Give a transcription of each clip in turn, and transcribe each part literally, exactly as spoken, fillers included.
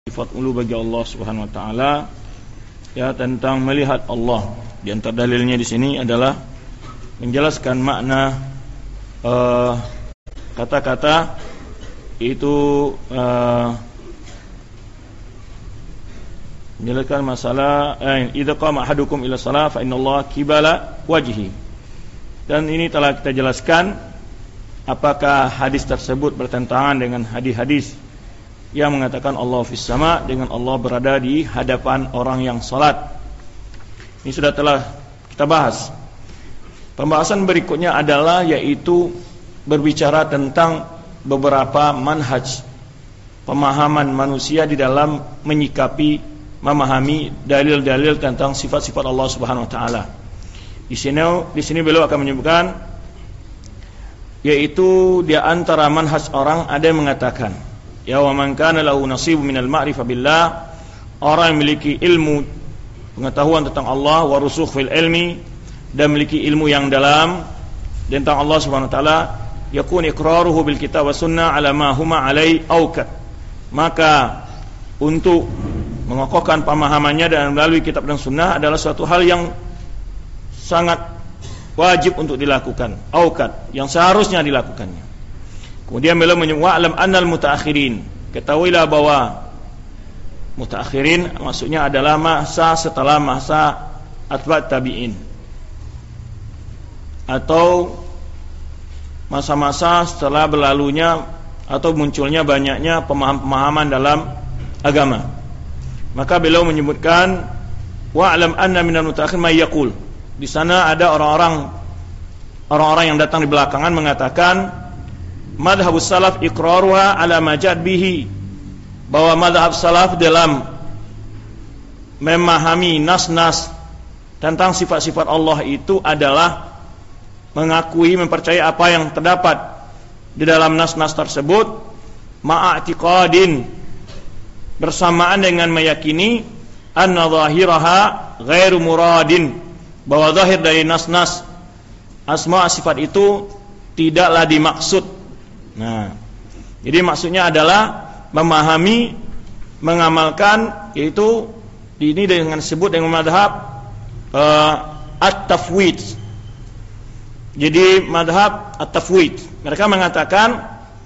Sifat ulu bagi Allah Subhanahu wa taala, ya, tentang melihat Allah. Di antara dalilnya di sini adalah menjelaskan makna uh, kata-kata itu, uh, menjelaskan masalah eh, idza qama ahadukum ila shalah fa innallaha qibala wajhi. Dan ini telah kita jelaskan apakah hadis tersebut bertentangan dengan hadis-hadis yang mengatakan Allah fis sama, dengan Allah berada di hadapan orang yang salat. Ini sudah telah kita bahas. Pembahasan berikutnya adalah yaitu berbicara tentang beberapa manhaj pemahaman manusia di dalam menyikapi, memahami dalil-dalil tentang sifat-sifat Allah Subhanahu wa taala. Di sini di sini beliau akan menyebutkan yaitu di antara manhaj orang ada yang mengatakan, ya wa man kana lahu nasibun minal ma'rifah billah, orang yang memiliki ilmu pengetahuan tentang Allah, wa rusukh fil ilmi, dan memiliki ilmu yang dalam tentang Allah Subhanahu wa taala, yakun iqraruhu bil kitab wa sunnah ala ma huma alai aukat. Maka untuk mengokohkan pemahamannya dan melalui kitab dan sunnah adalah suatu hal yang sangat wajib untuk dilakukan, aukat, yang seharusnya dilakukannya. Kemudian beliau menyebut wa'lam annal mutaakhirin, ketahuilah bahwa mutaakhirin maksudnya adalah masa setelah masa atba' tabi'in, atau masa-masa setelah berlalunya atau munculnya banyaknya pemahaman-pemahaman dalam agama. Maka beliau menyebutkan wa'lam anna minal mutaakhirin may yaqul. Di sana ada orang-orang orang-orang yang datang di belakangan mengatakan madhabus salaf iqraruha ala majad bihi, bahwa madhab salaf dalam memahami nas-nas tentang sifat-sifat Allah itu adalah mengakui, mempercayai apa yang terdapat di dalam nas-nas tersebut, ma'atiqadin, bersamaan dengan meyakini anna zahiraha ghairu muradin, bahwa zahir dari nas-nas asma sifat itu tidaklah dimaksud. Nah, jadi maksudnya adalah memahami, mengamalkan, yaitu ini dengan disebut dengan madhab uh, at-tafwid. Jadi madhab at-tafwid, mereka mengatakan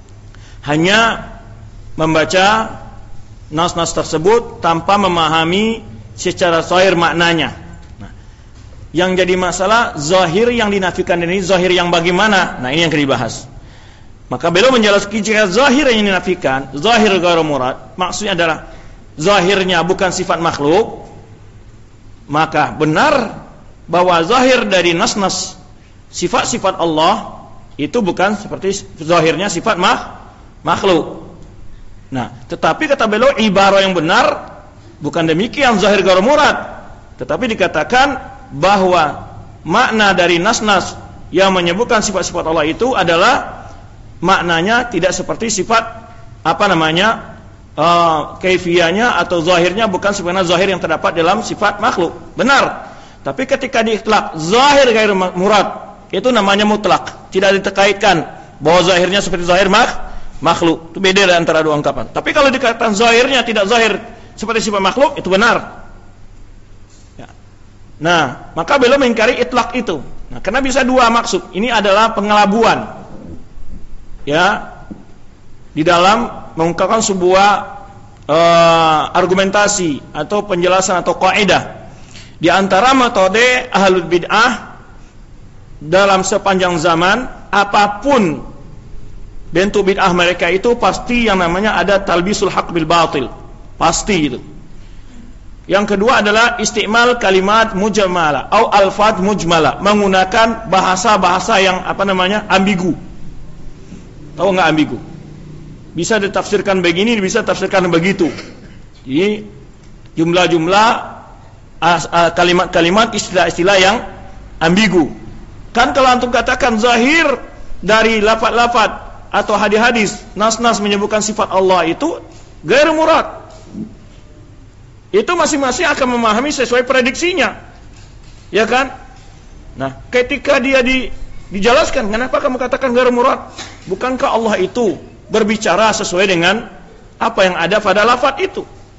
hanya membaca nas-nas tersebut tanpa memahami secara zahir maknanya. Nah, yang jadi masalah zahir yang dinafikan ini, zahir yang bagaimana? Nah, ini yang akan dibahas. Maka beliau menjelaskan jika zahir yang dinafikan, zahir ghairu murad, maksudnya adalah zahirnya bukan sifat makhluk, maka benar bahwa zahir dari nas-nas sifat-sifat Allah itu bukan seperti zahirnya sifat mah, makhluk. Nah, tetapi kata beliau ibarah yang benar bukan demikian zahir ghairu murad, tetapi dikatakan bahwa makna dari nas-nas yang menyebutkan sifat-sifat Allah itu adalah maknanya tidak seperti sifat apa namanya uh, kaifiyahnya atau zahirnya bukan sebenarnya zahir yang terdapat dalam sifat makhluk. Benar. Tapi ketika diitlaq zahir ghairu murad, itu namanya mutlak, tidak diterkaitkan bahwa zahirnya seperti zahir mak makhluk. Itu beda antara dua ungkapan. Tapi kalau dikatakan zahirnya tidak zahir seperti sifat makhluk, itu benar. Ya. Nah, maka beliau mengingkari itlaq itu. Nah, karena bisa dua maksud. Ini adalah pengelabuan, ya, di dalam mengungkapkan sebuah uh, argumentasi atau penjelasan atau kaidah. Di antara metode ahlul bid'ah dalam sepanjang zaman, apapun bentuk bid'ah mereka itu pasti yang namanya ada talbisul haq bil batil, pasti itu. Yang kedua adalah istimal kalimat mujmalah atau alfaz mujmalah, menggunakan bahasa-bahasa yang apa namanya ambigu. Tahu nggak ambigu? Bisa ditafsirkan begini, bisa ditafsirkan begitu. Jadi jumlah-jumlah kalimat-kalimat, istilah-istilah yang ambigu. Kan kalau antum katakan zahir dari lafaz-lafaz atau hadis-hadis, nas-nas menyebutkan sifat Allah itu ghairu murad, itu masing-masing akan memahami sesuai prediksinya, ya kan? Nah, ketika dia di dijelaskan, kenapa kamu katakan ghairu murad? Bukankah Allah itu berbicara sesuai dengan apa yang ada pada lafaz itu?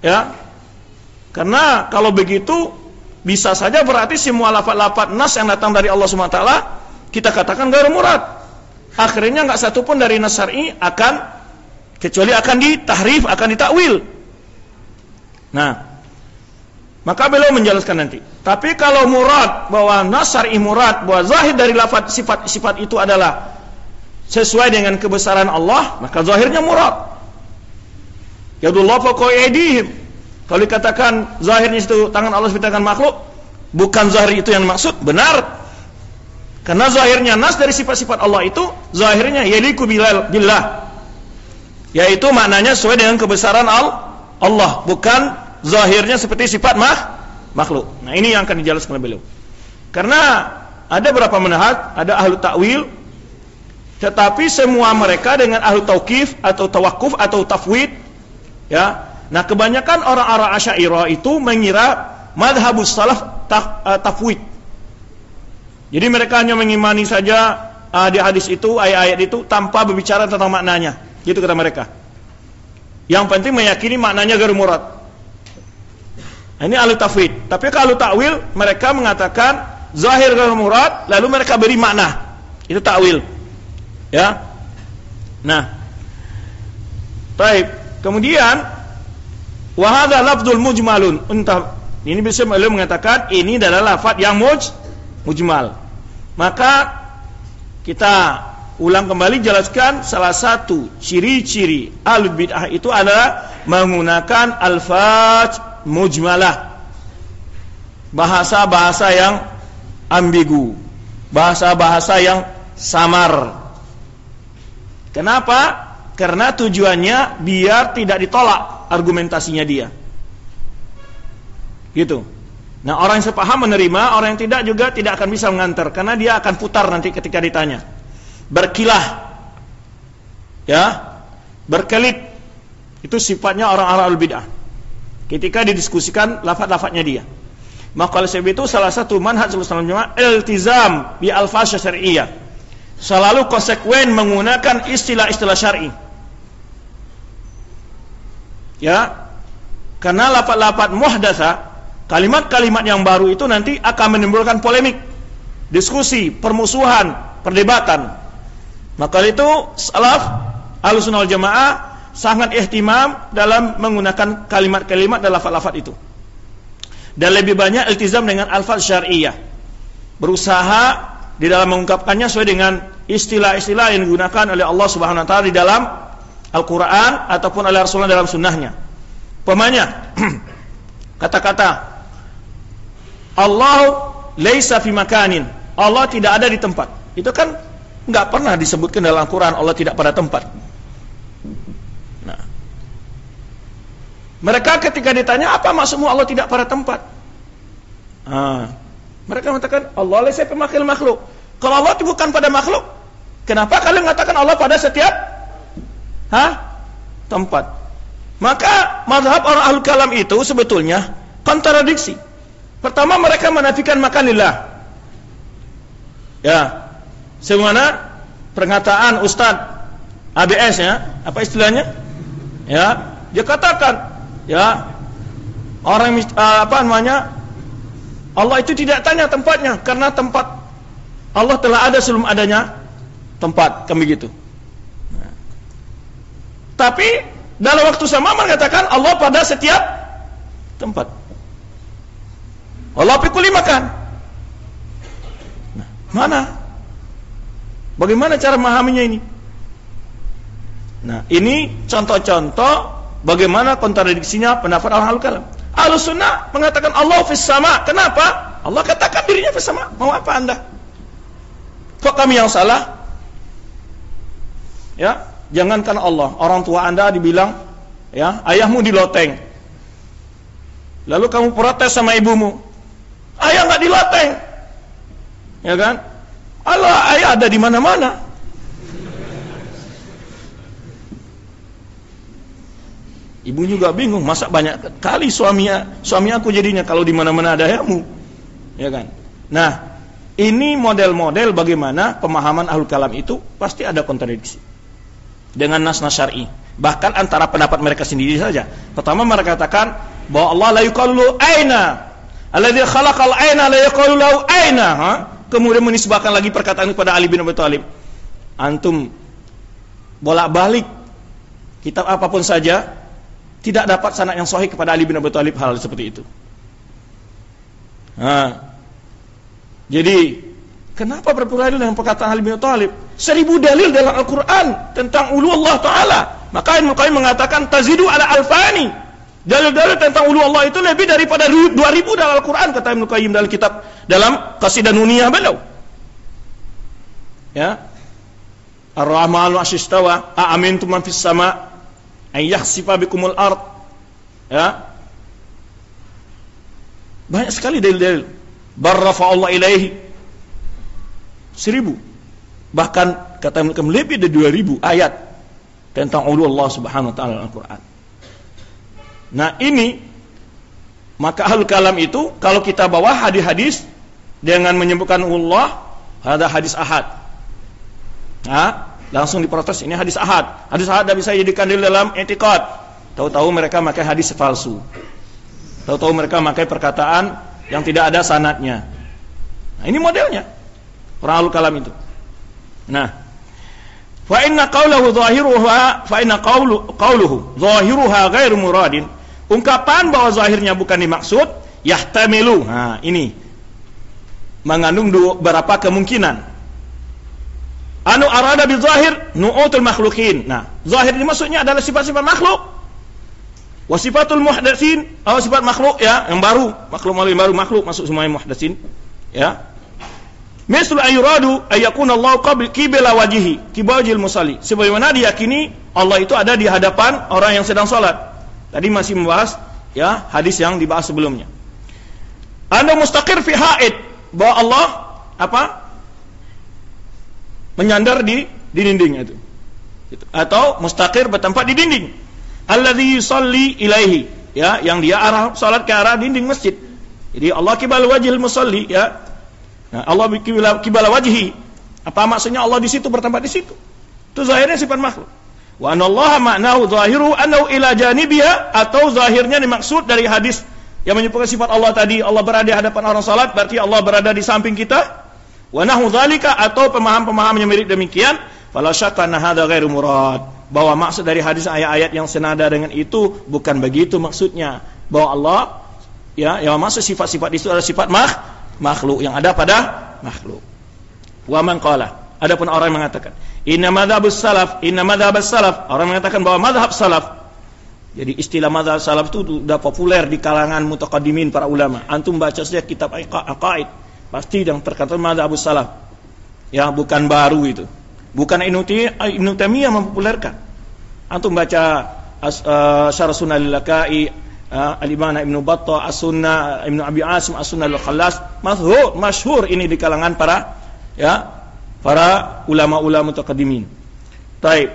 Ya. Karena kalau begitu bisa saja berarti semua lafaz-lafaz nas yang datang dari Allah Subhanahu wa taala kita katakan ghairu murad. Akhirnya enggak satu pun dari nas syar'i akan kecuali akan ditahrif, akan ditakwil. Nah, maka beliau menjelaskan nanti. Tapi kalau murad bahwa nas syar'i murad bahwa zahir dari lafaz sifat-sifat itu adalah sesuai dengan kebesaran Allah, maka zahirnya murad. Yadullah fawqa aydihim. Kalau dikatakan zahirnya itu tangan Allah seperti tangan makhluk, bukan zahir itu yang dimaksud, benar. Karena zahirnya nas dari sifat-sifat Allah itu zahirnya yaliku billah. Yaitu maknanya sesuai dengan kebesaran Allah, bukan zahirnya seperti sifat mah, makhluk. Nah, ini yang akan dijelaskan oleh beliau. Karena ada beberapa manhaj, ada ahlu ta'wil, tetapi semua mereka dengan ahlu tauqif atau tawakuf atau tafwid, ya. Nah, kebanyakan orang-orang Asy'ariyah itu mengira madhabus salaf taf, uh, tafwid. Jadi mereka hanya mengimani saja uh, di hadis itu, ayat-ayat itu tanpa berbicara tentang maknanya. Gitu kata mereka. Yang penting meyakini maknanya ghairu murad. Ini ahlu tafwid. Tapi kalau takwil mereka mengatakan zahir ghairu murad, lalu mereka beri makna. Itu takwil. Ya. Nah. Baik. Kemudian wa hadza lafdzul mujmalun. Entah ini bisa beliau mengatakan ini adalah lafaz yang muj mujmal. Maka kita ulang kembali jelaskan salah satu ciri-ciri ahlul bid'ah itu adalah menggunakan alfaz mujmalah. Bahasa-bahasa yang ambigu, bahasa-bahasa yang samar. Kenapa? Karena tujuannya biar tidak ditolak argumentasinya dia. Gitu. Nah, orang yang sepaham menerima, orang yang tidak juga tidak akan bisa mengantar karena dia akan putar nanti ketika ditanya. Berkilah, ya, berkelit. Itu sifatnya orang-orang al-bid'ah. Ketika didiskusikan lafaz-lafaznya dia. Maka oleh sebab itu salah satu manhaj Ahlussunnah wal Jamaah iltizam bi alfaz syar'iyyah. Selalu konsekuen menggunakan istilah-istilah syar'i. Ya. Karena lafaz-lafaz muhdatsah, kalimat-kalimat yang baru itu nanti akan menimbulkan polemik, diskusi, permusuhan, perdebatan. Maka itu salaf Ahlussunnah wal Jamaah sangat ihtimam dalam menggunakan kalimat-kalimat dan lafaz-lafaz itu. Dan lebih banyak iltizam dengan alfaz syar'iyyah. Berusaha di dalam mengungkapkannya sesuai dengan istilah-istilah yang digunakan oleh Allah Subhanahu wa taala di dalam Al-Qur'an ataupun oleh Rasulullah dalam sunnahnya. Umpamanya kata-kata Allah laisa fi makanin, Allah tidak ada di tempat. Itu kan enggak pernah disebutkan dalam Al-Qur'an Allah tidak pada tempat. Nah, mereka ketika ditanya apa maksudmu Allah tidak pada tempat? Ah, mereka mengatakan Allah laisa fi makil makhluk. Kalau Allah itu bukan pada makhluk, kenapa kalian mengatakan Allah pada setiap hah? tempat? Maka mazhab orang ahlul kalam itu sebetulnya kontradiksi. Pertama mereka menafikan makanillah. Ya. Sebagaimana pernyataan Ustaz A B S ya, apa istilahnya? Ya, dia katakan ya orang uh, apa namanya? Allah itu tidak tanya tempatnya karena tempat Allah telah ada sebelum adanya tempat, kan begitu. Nah. Tapi dalam waktu sama mengatakan Allah pada setiap tempat. Allah fi kulli makan. Nah, mana? Bagaimana cara memahaminya ini? Nah, ini contoh-contoh bagaimana kontradiksinya pendapat orang al-kalam. Ahlussunnah mengatakan Allah fis sama. Kenapa? Allah katakan dirinya fis sama. Mau apa Anda? Kok kami yang salah? Ya, jangankan Allah, orang tua Anda dibilang, ya, ayahmu di loteng. Lalu kamu protes sama ibumu. Ayah enggak di loteng. Ya kan? Allah, ayah ada di mana-mana. Ibu juga bingung, masa banyak kali suaminya, suami aku jadinya kalau di mana-mana ada ayahmu. Ya kan? Nah, ini model-model bagaimana pemahaman ahlul kalam itu pasti ada kontradiksi dengan nas-nas syar'i. Bahkan antara pendapat mereka sendiri saja. Pertama mereka katakan bahwa Allah la yuqalu aina, alladzi khalaqal aina la yuqalu lahu aina. Ha? Kemudian menisbahkan lagi perkataan kepada Ali bin Abi Thalib. Antum bolak-balik kitab apapun saja tidak dapat sanad yang sahih kepada Ali bin Abi Thalib hal seperti itu. Nah, jadi kenapa berpulang dengan perkataan Ali bin Abi Thalib? Seribu dalil dalam Al-Quran tentang ulu Allah Ta'ala. Maka Ibnu Qayyim mengatakan tazidu ala alfani. Dalil-dalil tentang ulu Allah itu lebih daripada dua ribu dalam Al-Quran, kata Ibnu Qayyim dalam kitab dalam Qasidah Nuniyah beliau. Ya. Ar-Rahmanu asyistawa a'amintum man fis sama' ay yakhsifa bikumul ard. Ya. Banyak sekali dalil-dalil. Barrafa Allah ilaihi seribu, bahkan kata mereka lebih dari dua ribu ayat tentang ulu Allah Subhanahu wa taala dalam Al-Qur'an. Nah, ini maka ahlul kalam itu kalau kita bawa hadis-hadis dengan menyebutkan Allah, ada hadis ahad. Nah, langsung diprotes, ini hadis ahad. Hadis ahad tidak bisa dijadikan dalil dalam i'tiqad. Tahu-tahu mereka pakai hadis palsu. Tahu-tahu mereka pakai perkataan yang tidak ada sanadnya. Nah, ini modelnya orang ahlul kalam itu. Nah, fa inna qawluhu zahiruha fa inna qawlu qawluhu zahiruha ghairu muradin. Ungkapan bahwa zahirnya bukan dimaksud, yahtamilu. Nah, ini mengandung dua, berapa kemungkinan. Anu arada bi zahir nu'utul makhluqin. Nah, zahir ini maksudnya adalah sifat-sifat makhluk. Wa sifatul muhdatsin, atau sifat makhluk ya, yang baru, makhluk yang baru makhluk masuk semuanya muhdatsin, ya. Mislu ayuradu ayakuna Allah qabl qibla wajhi, qibajil musalli. Sebagaimana diyakini Allah itu ada di hadapan orang yang sedang salat. Tadi masih membahas ya hadis yang dibahas sebelumnya. Anda mustaqir fi haid, bahwa Allah apa? Menyandar di di dinding itu. Atau mustaqir bertempat di dinding. Alladzi yusalli ilaihi, ya, yang dia arah salat ke arah dinding masjid. Jadi Allah qibla wajhil musalli, ya. Nah, Allah qibla qibla wajhi. Apa maksudnya Allah di situ, bertempat di situ? Itu zahirnya sifat makhluk. Wa anallaha ma'nahu zahiru annahu ila janibiha, atau zahirnya dimaksud dari hadis yang menyebutkan sifat Allah tadi, Allah berada di hadapan orang salat, berarti Allah berada di samping kita. Wa nahu dzalika, atau pemaham-pemaham yang mirip demikian, fala syakka anna hadza ghairu murad, bahwa maksud dari hadis ayat-ayat yang senada dengan itu bukan begitu maksudnya, bahwa Allah ya yang maksud sifat-sifat itu adalah sifat makh, makhluk yang ada pada makhluk. Wa man qala, adapun orang yang mengatakan inna madzhabus salaf, inna madzhabus salaf, orang mengatakan bahwa mazhab salaf. Jadi istilah mazhab salaf itu sudah populer di kalangan mutaqaddimin para ulama. Antum baca saja kitab aqaid, pasti yang terkata madzhabus salaf. Ya, bukan baru itu. Bukan Ibnu Taimiyah mempopulerkan. Antum baca uh, Syarh Sunnah Al-Laka'i, uh, Al-Imam Ibnu Battah, As-Sunnah Ibnu Abi Asim, As-Sunnah Al-Khallas, masyhur, masyhur ini di kalangan para ya, para ulama-ulama mutaqaddimin. Baik.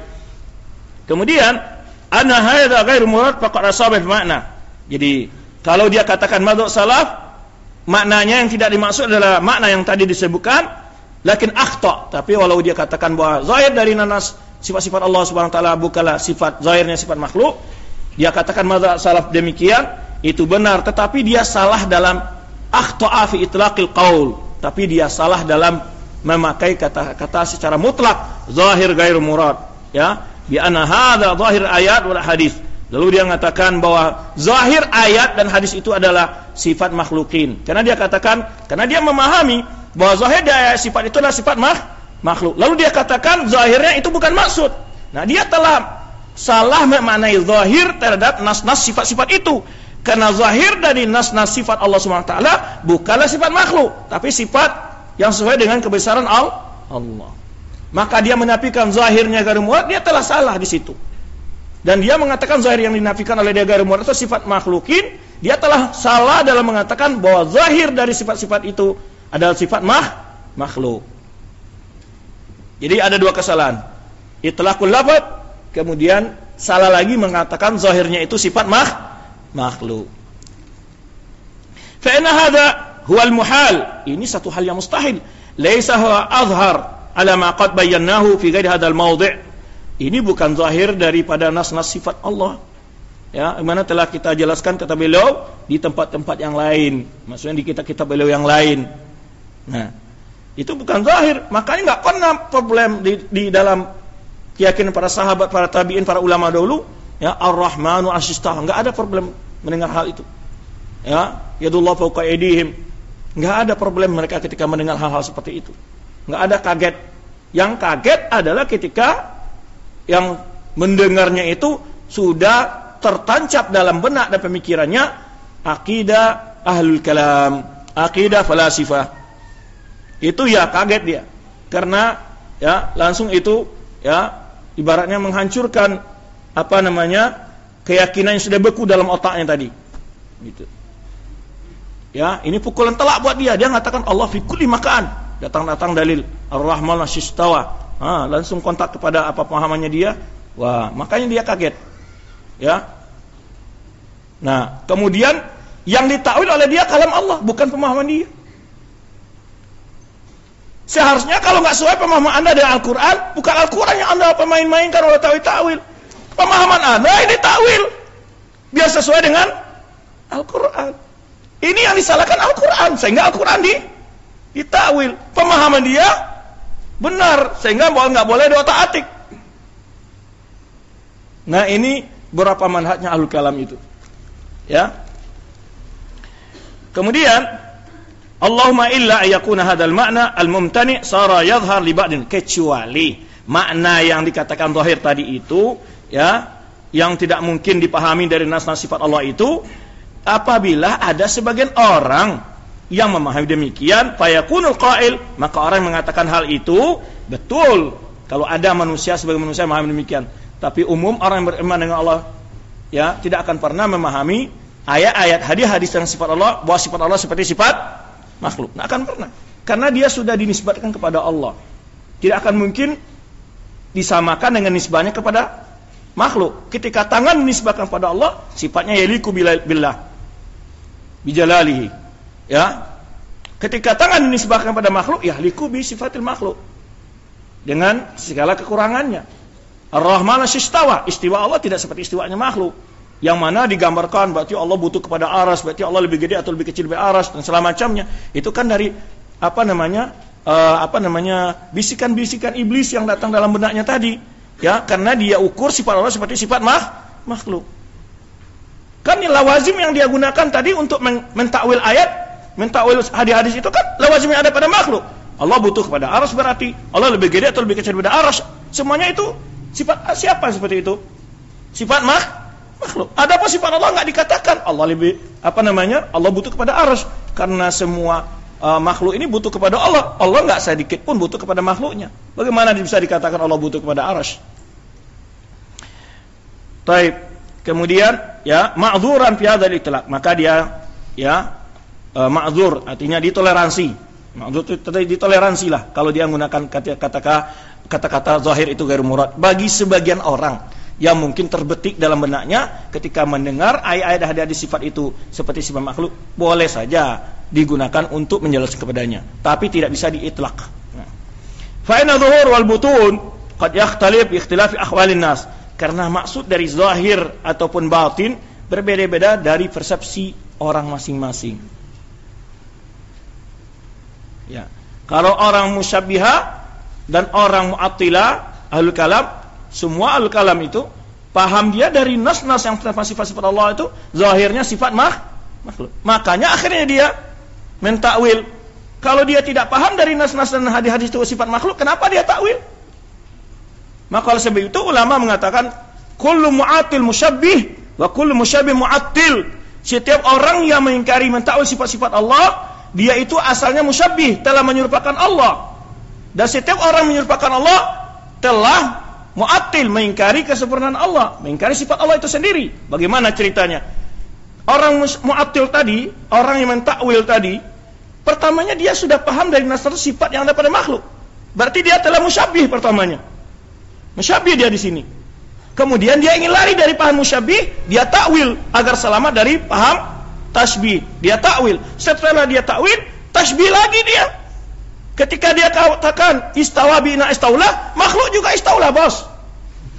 Kemudian anna hadza ghairu murad faqad asaba makna. Jadi kalau dia katakan madzhab salaf, maknanya yang tidak dimaksud adalah makna yang tadi disebutkan. Lakin akhta, tapi walau dia katakan bahwa zahir dari nanas sifat-sifat Allah Subhanahu wa taala bukanlah sifat zahirnya sifat makhluk, dia katakan mazhab salaf demikian, itu benar, tetapi dia salah dalam akhta'a fi itlaqil qaul, tapi dia salah dalam memakai kata-kata secara mutlak, zahir ghairu murad, ya, bi anna hadza zahir ayat wal hadis. Lalu dia mengatakan bahwa zahir ayat dan hadis itu adalah sifat makhlukin. Karena dia katakan, karena dia memahami bahwa zahir dari sifat itu adalah sifat mah, makhluk. Lalu dia katakan zahirnya itu bukan maksud. Nah, dia telah salah memaknai zahir terhadap nas-nas sifat-sifat itu. Karena zahir dari nas-nas sifat Allah Subhanahu wa taala bukanlah sifat makhluk, tapi sifat yang sesuai dengan kebesaran Allah. Maka dia menafikan zahirnya ghairu murad, dia telah salah di situ. Dan dia mengatakan zahir yang dinafikan oleh dia ghairu murad itu sifat makhlukin, dia telah salah dalam mengatakan bahwa zahir dari sifat-sifat itu adalah sifat mah, makhluk. Jadi ada dua kesalahan. Itlaqul lafaz, kemudian salah lagi mengatakan zahirnya itu sifat mah, makhluk. Fa inna hadza huwal muhal. Ini satu hal yang mustahil. Laisa huwa azhar ala ma qad bayyanahu fi ghairi hadzal mawdi'. Ini bukan zahir daripada nas-nas sifat Allah. Ya, mana telah kita jelaskan kata beliau di tempat-tempat yang lain. Maksudnya di kitab-kitab beliau yang lain. Nah, itu bukan zahir. Makanya nggak pernah problem di, di dalam keyakinan para sahabat, para tabi'in, para ulama dahulu. Ya, Ar-Rahmanu As-Istawa. Nggak ada problem mendengar hal itu. Ya, Yadullah fawqa aydihim. Nggak ada problem mereka ketika mendengar hal-hal seperti itu. Nggak ada kaget. Yang kaget adalah ketika yang mendengarnya itu sudah tertancap dalam benak dan pemikirannya akidah ahlul kalam, akidah falasifah. Itu ya kaget dia. Karena ya langsung itu ya ibaratnya menghancurkan apa namanya keyakinan yang sudah beku dalam otaknya tadi. Gitu. Ya, ini pukulan telak buat dia. Dia mengatakan Allah fi kulli makan. Datang-datang dalil Ar-Rahman As-Istawa. Ah, langsung kontak kepada apa pemahamannya dia. Wah, makanya dia kaget. Ya. Nah, kemudian yang ditakwil oleh dia kalam Allah, bukan pemahaman dia. Seharusnya kalau nggak sesuai pemahaman Anda dengan Al-Quran, bukan Al-Quran yang Anda pemain-mainkan oleh takwil-takwil. Pemahaman Anda ini takwil. Biar sesuai dengan Al-Quran. Ini yang disalahkan Al-Quran, sehingga Al-Quran di ditakwil. Pemahaman dia benar, sehingga nggak boleh diotak-atik. Nah, ini berapa manhajnya ahlul kalam itu. Ya. Kemudian Allahumma illa ayakuna hadzal makna al-mumtani sara yadhhar li ba'din, kecuali makna yang dikatakan zahir tadi itu ya, yang tidak mungkin dipahami dari nas-nas sifat Allah itu, apabila ada sebagian orang yang memahami demikian, fayakunul qail, maka orang yang mengatakan hal itu betul. Kalau ada manusia sebagai manusia memahami demikian, tapi umum orang yang beriman dengan Allah ya tidak akan pernah memahami ayat-ayat hadis-hadis yang sifat Allah bahwa sifat Allah seperti sifat makhluk. Tidak akan pernah, karena dia sudah dinisbatkan kepada Allah. Tidak akan mungkin disamakan dengan nisbahnya kepada makhluk. Ketika tangan dinisbatkan kepada Allah, sifatnya yaliku billah bijalalihi. Ya, ketika tangan dinisbahkan pada makhluk, ya liku bi sifatil makhluk dengan segala kekurangannya. Ar-Rahman As-Istawa, istiwa Allah tidak seperti istiwanya makhluk, yang mana digambarkan berarti Allah butuh kepada aras, berarti Allah lebih gede atau lebih kecil dari aras dan segala macamnya. Itu kan dari apa namanya uh, apa namanya bisikan-bisikan iblis yang datang dalam benaknya tadi. Ya, karena dia ukur sifat Allah seperti sifat mah, makhluk. Kan lawazim yang dia gunakan tadi untuk men- mentakwil ayat, mentakwil hadis-hadis itu kan lawazim yang ada pada makhluk. Allah butuh kepada aras, berarti Allah lebih gede atau lebih kecil daripada aras. Semuanya itu sifat siapa seperti itu? Sifat mah, makhluk. Adapun sifat Allah enggak dikatakan Allah lebih apa namanya? Allah butuh kepada aras, karena semua uh, makhluk ini butuh kepada Allah. Allah enggak sedikit pun butuh kepada makhluknya. Bagaimana bisa dikatakan Allah butuh kepada aras? Baik. Kemudian ya ma'dzuran fi hadzal itlaq, maka dia ya e, ma'dzur artinya ditoleransi. Ma'dzur itu ditoleransi lah kalau dia menggunakan kata-kata kata-kata zahir itu ghair murad. Bagi sebagian orang yang mungkin terbetik dalam benaknya ketika mendengar ayat-ayat hadis sifat itu seperti sifat makhluk, boleh saja digunakan untuk menjelaskan kepadanya, tapi tidak bisa diitlaq. Nah. Fa inna dhuhur wal butun qad yakhtalif bi ikhtilafi ahwalin nas. Karena maksud dari zahir ataupun batin berbeda-beda dari persepsi orang masing-masing. Ya. Kalau orang musyabbiha dan orang mu'attilah, ahlul kalam, semua ahlul kalam itu paham dia dari nas-nas yang tentang sifat-sifat Allah itu zahirnya sifat mah, makhluk. Makanya akhirnya dia mentakwil. Kalau dia tidak paham dari nas-nas dan hadis-hadis itu sifat makhluk, kenapa dia takwil? Maka oleh sebab itu ulama mengatakan kullu mu'attil musyabbih wa kullu musyabbih mu'attil. Setiap orang yang mengingkari mentakwil sifat-sifat Allah, dia itu asalnya musyabbih, telah menyerupakan Allah. Dan setiap orang menyerupakan Allah telah mu'attil, mengingkari kesempurnaan Allah, mengingkari sifat Allah itu sendiri. Bagaimana ceritanya? Orang mu'attil tadi, orang yang mentakwil tadi, pertamanya dia sudah paham dari nas sifat yang ada pada makhluk. Berarti dia telah musyabbih pertamanya. Musyabbih dia di sini. Kemudian dia ingin lari dari paham musyabbih, dia takwil agar selamat dari paham tasbih. Dia takwil. Setelah dia takwil, tasbih lagi dia. Ketika dia katakan istawa bina istaulah, makhluk juga istaulah, bos.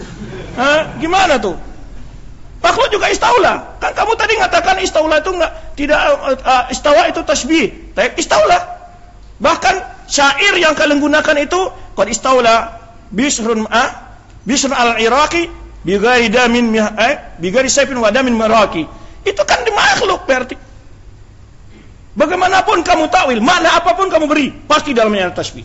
Hah? Gimana tuh? Makhluk juga istaula. Kan kamu tadi ngatakan istaula itu enggak tidak uh, istawa itu tasbih. Tapi istaula. Bahkan syair yang kalian gunakan itu qad istaula bisrun ah bisrun al-iraqi bi ghairi damin eh bi ghairi sayfin wa damin maraqi. Itu kan di makhluk berarti. Bagaimanapun kamu takwil, makna apapun kamu beri, pasti dalamnya ada tasbih.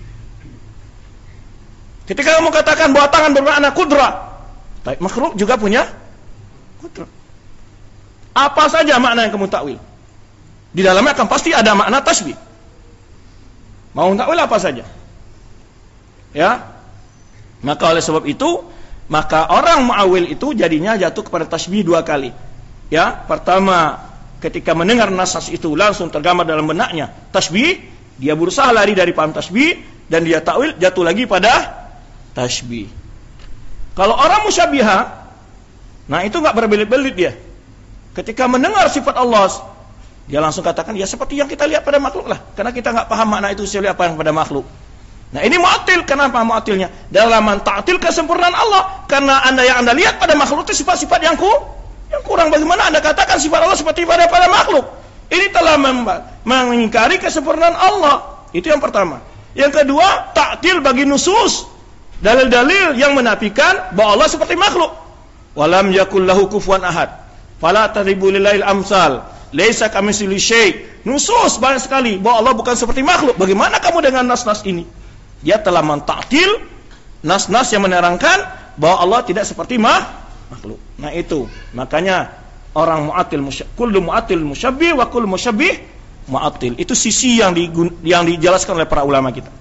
Ketika kamu katakan bahwa tangan bermakna kudra, tapi makhluk juga punya kudra. Apa saja makna yang kamu takwil, di dalamnya akan pasti ada makna tasbih. Mau takwil apa saja, ya. Maka oleh sebab itu, maka orang muawil itu jadinya jatuh kepada tasbih dua kali. Ya, pertama ketika mendengar nas-nas itu langsung tergambar dalam benaknya tasbih, dia berusaha lari dari paham tasbih dan dia takwil, jatuh lagi pada tasbih. Kalau orang musyabbihah, nah itu enggak berbelit-belit dia. Ketika mendengar sifat Allah, dia langsung katakan ya seperti yang kita lihat pada makhluk lah, karena kita enggak paham makna itu seperti apa yang pada makhluk. Nah ini mu'attil. Kenapa mu'attilnya? Dalam menta'til kesempurnaan Allah, karena anda yang anda lihat pada makhluk itu sifat-sifat yang ku yang kurang. Bagaimana anda katakan sifat Allah seperti pada pada makhluk? Ini telah mengingkari kesempurnaan Allah. Itu yang pertama. Yang kedua, ta'til bagi nusus, dalil-dalil yang menafikan bahwa Allah seperti makhluk. Walam yakul lahu kufuwan ahad. Fala tadribu lillail amsal. Laisa kamitslihi syai'. Nusus banyak sekali bahwa Allah bukan seperti makhluk. Bagaimana kamu dengan nas-nas ini? Dia telah mentaktil nas-nas yang menerangkan bahwa Allah tidak seperti mah, makhluk. Nah itu, makanya orang mu'attil, kullu mu'attil musyabbih wa kullu musyabbih mu'attil. Itu sisi yang di, yang dijelaskan oleh para ulama kita.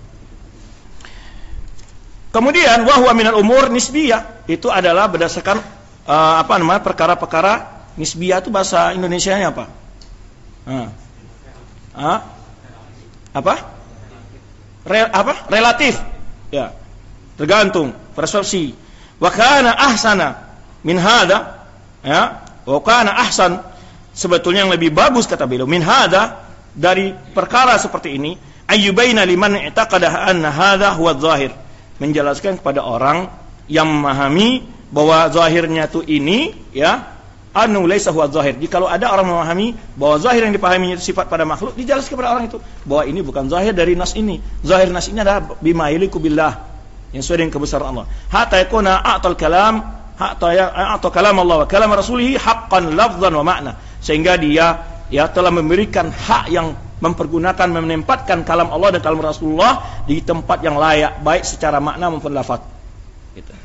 Kemudian wa huwa minal umur nisbiyah, itu adalah berdasarkan uh, apa namanya perkara-perkara nisbiyah. Itu bahasa Indonesianya apa? Uh. Uh. Apa? Rel, apa? Relatif. Ya. Tergantung persepsi. Wa kana ahsana min hadza, ya. Wa kana ahsan, sebetulnya yang lebih bagus kata beliau, min hadza, dari perkara seperti ini, ayyubaina liman i'taqada anna hadza huwa zahir, menjelaskan kepada orang yang memahami bahwa zahirnya itu ini, ya, anu laisa huwa zahir. Jikalau ada orang memahami bahwa zahir yang dipahaminya itu sifat pada makhluk, dijelaskan kepada orang itu bahwa ini bukan zahir dari nas ini. Zahir nas ini adalah bima yaliku billah, yang sesuai dengan kebesaran Allah. Hatta yakuna a'tal kalam, hatta ya'ta kalam Allah wa kalam rasulih haqqan lafzan wa ma'na, sehingga dia ya telah memberikan hak yang mempergunakan, menempatkan kalam Allah dan kalam Rasulullah di tempat yang layak, baik secara makna maupun lafaz. Gitu.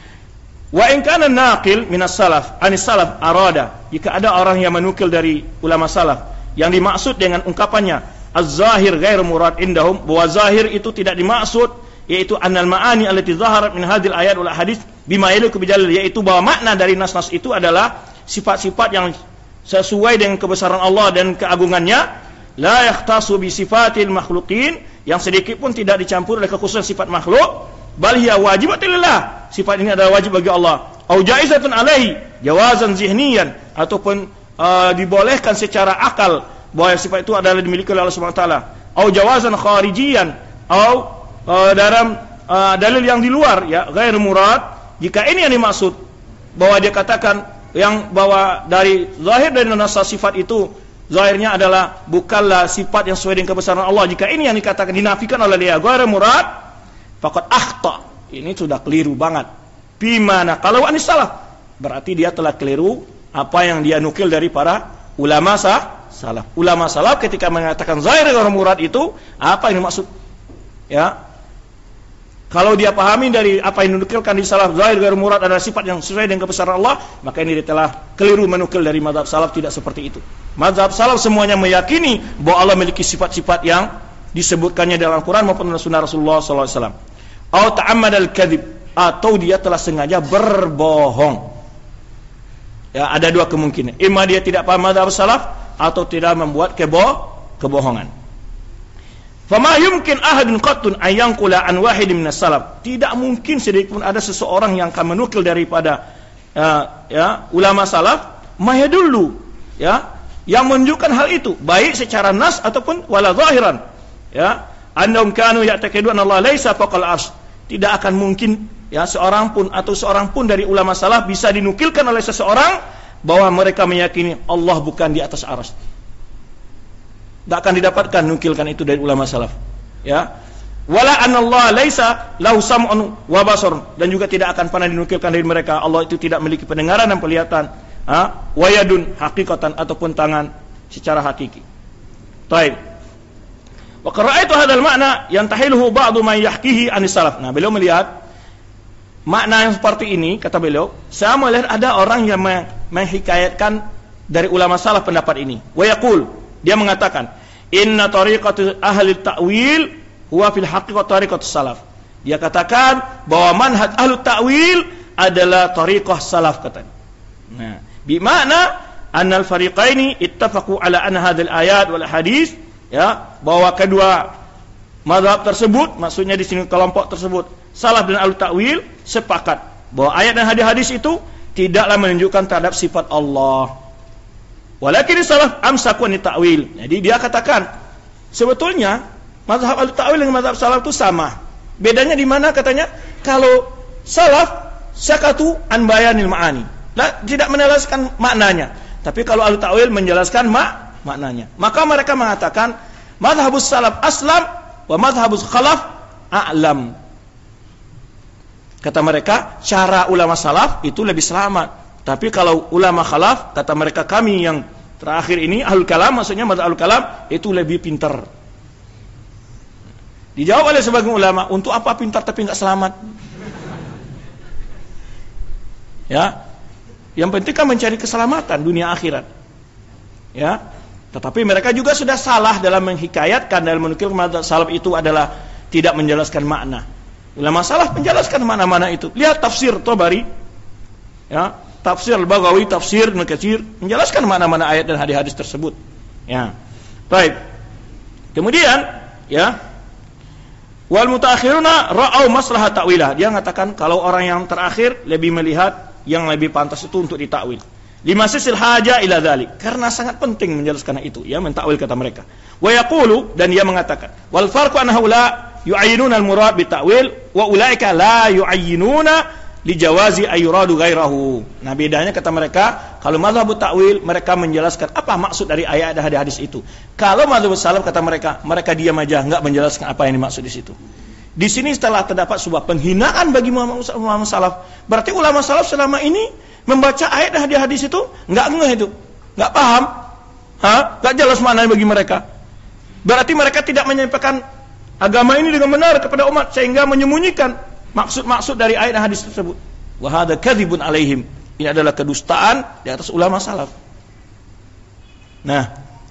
Wa in kana naqil minas salaf, anis salaf arada, jika ada orang yang menukil dari ulama salaf yang dimaksud dengan ungkapannya az-zahir ghairu murad indahum, bahwa zahir itu tidak dimaksud, yaitu annal ma'ani allati zaharat min hadhil ayat wal hadis bima yaliku bijalil, yaitu bahwa makna dari nas-nas itu adalah sifat-sifat yang sesuai dengan kebesaran Allah dan keagungannya, la yahtasu bi sifatil makhluqin, yang sedikit pun tidak dicampur oleh kekhususan sifat makhluk, bal hiya wajibatulillah, sifat ini adalah wajib bagi Allah, au jaizatun alaihi jawazan zihniyan, ataupun uh, dibolehkan secara akal bahwa sifat itu adalah dimiliki oleh Allah Subhanahu wa taala, au jawazan kharijiyan, au uh, dalam uh, dalil yang di luar, ya, ghair murad, jika ini yang dimaksud bahwa dia katakan yang bahwa dari zahir dari nasa sifat itu zahirnya adalah bukanlah sifat yang sesuai dengan kebesaran Allah, jika ini yang dikatakan dinafikan oleh dia ghair murad, faqad akhta, ini sudah keliru banget. Bimana kalau anis salaf, berarti dia telah keliru apa yang dia nukil dari para ulama sah, salaf. Ulama salaf ketika mengatakan zahir ghair murad itu apa yang dimaksud? Ya. Kalau dia pahami dari apa yang dinukilkan di salaf, zahir ghair murad adalah sifat yang sesuai dengan kebesaran Allah, maka ini dia telah keliru menukil dari mazhab salaf. Tidak seperti itu. Mazhab salaf semuanya meyakini bahwa Allah memiliki sifat-sifat yang disebutkannya dalam Al-Quran maupun Sunnah Rasulullah sallallahu alaihi wasallam. Atau ta'ammad al-kadhib, atau dia telah sengaja berbohong. Ya, ada dua kemungkinan. Ima dia tidak paham mazhab salaf, atau tidak membuat kebo kebohongan. Fama yumkin ahadun qattun an yanqula an wahidin minas salaf. Tidak mungkin sedikit pun ada seseorang yang akan menukil daripada uh, ya ulama salaf ma yadullu, ya, yang menunjukkan hal itu baik secara nas ataupun wala zahiran, ya, annahum kanu ya'taqidun Allah laisa fawqal arsy. Tidak akan mungkin ya seorang pun atau seorang pun dari ulama salaf bisa dinukilkan oleh seseorang bahwa mereka meyakini Allah bukan di atas arsy. Tidak akan didapatkan nukilkan itu dari ulama salaf. Ya. Wala anallah laisa lahu sam'un wa basar, dan juga tidak akan pernah dinukilkan dari mereka Allah itu tidak memiliki pendengaran dan penglihatan, ha? Wa yadun haqiqatan, ataupun tangan secara hakiki. Baik. Wa qara'aitu hadzal ma'na yantahiluhu ba'du man yahkihi anis salaf. Nah, beliau melihat makna yang seperti ini, kata beliau, saya melihat ada orang yang menghikayatkan dari ulama salaf pendapat ini. Wa yaqul, dia mengatakan, inna tariqatu ahli ta'wil huwa fil haqiqati tariqatus salaf. Dia katakan bahwa manhaj ahli ta'wil adalah tariqah salaf, katanya. Nah, bi makna anna al-fariqaini ittafaqu ala anna hadzal ayat wal hadis, ya, bahwa kedua mazhab tersebut, maksudnya di sini kelompok tersebut, salaf dan ahli ta'wil, sepakat bahwa ayat dan hadis-hadis itu tidaklah menunjukkan terhadap sifat Allah. Walakin salaf amsaku an ta'wil. Jadi dia katakan sebetulnya mazhab ahli ta'wil dengan mazhab salaf itu sama. Bedanya di mana, katanya? Kalau salaf sakatu an bayanil ma'ani, nah, tidak menjelaskan maknanya. Tapi kalau ahli ta'wil menjelaskan mak maknanya. Maka mereka mengatakan mazhabus salaf aslam wa mazhabus khalaf a'lam. Kata mereka, cara ulama salaf itu lebih selamat. Tapi kalau ulama khalaf, kata mereka, kami yang terakhir ini ahlul kalam, maksudnya mazhab ahlul kalam, itu lebih pintar. Dijawab oleh sebagian ulama, untuk apa pintar tapi enggak selamat? Ya. Yang penting kan mencari keselamatan dunia akhirat. Ya. Tetapi mereka juga sudah salah dalam menghikayatkan, dalam menukil mazhab salaf itu adalah tidak menjelaskan makna. Ulama salaf menjelaskan mana-mana itu. Lihat tafsir Tabari, ya, tafsir Al-Baghawi, tafsir Ibnu Katsir, menjelaskan mana-mana ayat dan hadis-hadis tersebut. Ya. Baik. Kemudian, ya, wal mutaakhiruna ra'au maslahat ta'wilah. Dia mengatakan kalau orang yang terakhir lebih melihat yang lebih pantas itu untuk ditakwil. Lima sisil haja ila dzalik, karena sangat penting menjelaskan itu, ya, mentakwil kata mereka. Wa yaqulu, dan dia mengatakan, wal farqu an haula yu'ayyinuna al murad bi ta'wil wa ulaika la yu'ayyinuna li jawazi ayyuradu ghairahu. Nah, bedanya kata mereka, kalau mazhab ta'wil mereka menjelaskan apa maksud dari ayat dan hadis itu. Kalau mazhab salaf kata mereka, mereka diam aja, enggak menjelaskan apa yang dimaksud di situ. Di sini setelah terdapat sebuah penghinaan bagi ulama salaf. Berarti ulama salaf selama ini membaca ayat dan hadis itu enggak ngeh itu, enggak paham, ha, enggak jelas maknanya bagi mereka. Berarti mereka tidak menyampaikan agama ini dengan benar kepada umat, sehingga menyembunyikan maksud-maksud dari ayat dan hadis tersebut. Wa hadza kadzibun alaihim. Ini adalah kedustaan di atas ulama salaf. Nah,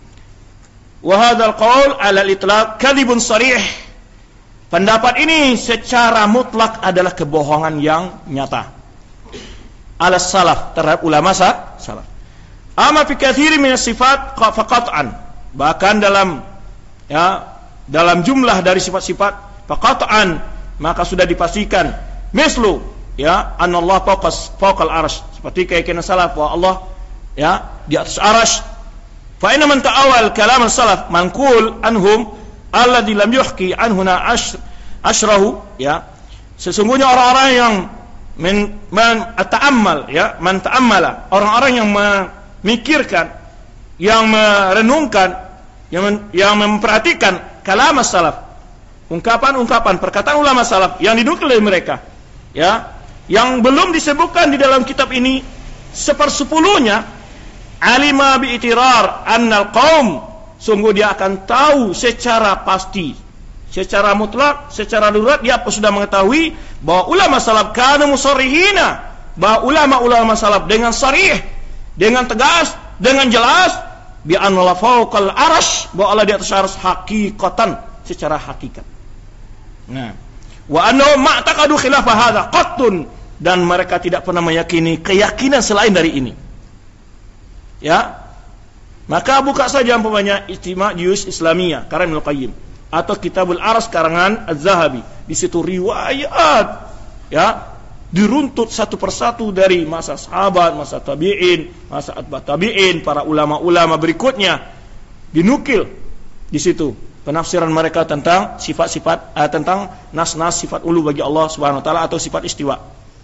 wa hadzal qaul 'ala al-itlaq kadzibun sharih. Pendapat ini secara mutlak adalah kebohongan yang nyata. Ala salaf, terhadap ulama sah, salaf. Ama fi katsiri min as-sifat faqat'an, bahkan dalam, ya, dalam jumlah dari sifat-sifat faqat'an, maka sudah dipastikan mislu, ya, anallahu fawqas fawqal arsy, seperti keyakinan salaf bahwa Allah, ya, di atas arsy. Fa inna man ta'awwal kalam as-salaf manqul anhum alladhi lam yuhki anhuna ashr ashrahu, ya, sesungguhnya orang-orang yang men man ta'ammal, ya, man ta'ammala, orang-orang yang memikirkan, yang merenungkan, yang men, yang memperhatikan kalam salaf, ungkapan-ungkapan perkataan ulama salaf yang dinukil dari mereka, ya, yang belum disebutkan di dalam kitab ini sepersepuluhnya, alima bi itirar annal qaum, sungguh dia akan tahu secara pasti, secara mutlak, secara darurat, dia sudah mengetahui bahwa ulama salaf kanu musarrihina, bahwa ulama-ulama salaf dengan sarih, dengan tegas, dengan jelas, bi anna fawqal arsy, bahwa Allah di atas arsy hakikatan, secara hakikat. Nah, wa anna ma'taqadu khilafa hadza qattun, dan mereka tidak pernah meyakini keyakinan selain dari ini. Ya. Maka buka saja umpamanya Ijtima' Juyus Islamiyah karya Ibnu Qayyim, atau Kitabul Arsy karangan Az-Zahabi. Di situ riwayat, ya, diruntut satu persatu dari masa sahabat, masa tabi'in, masa atba' tabi'in, para ulama-ulama berikutnya, dinukil di situ penafsiran mereka tentang sifat-sifat uh, tentang nas-nas sifat ulu bagi Allah Subhanahu wa taala atau sifat istiwa.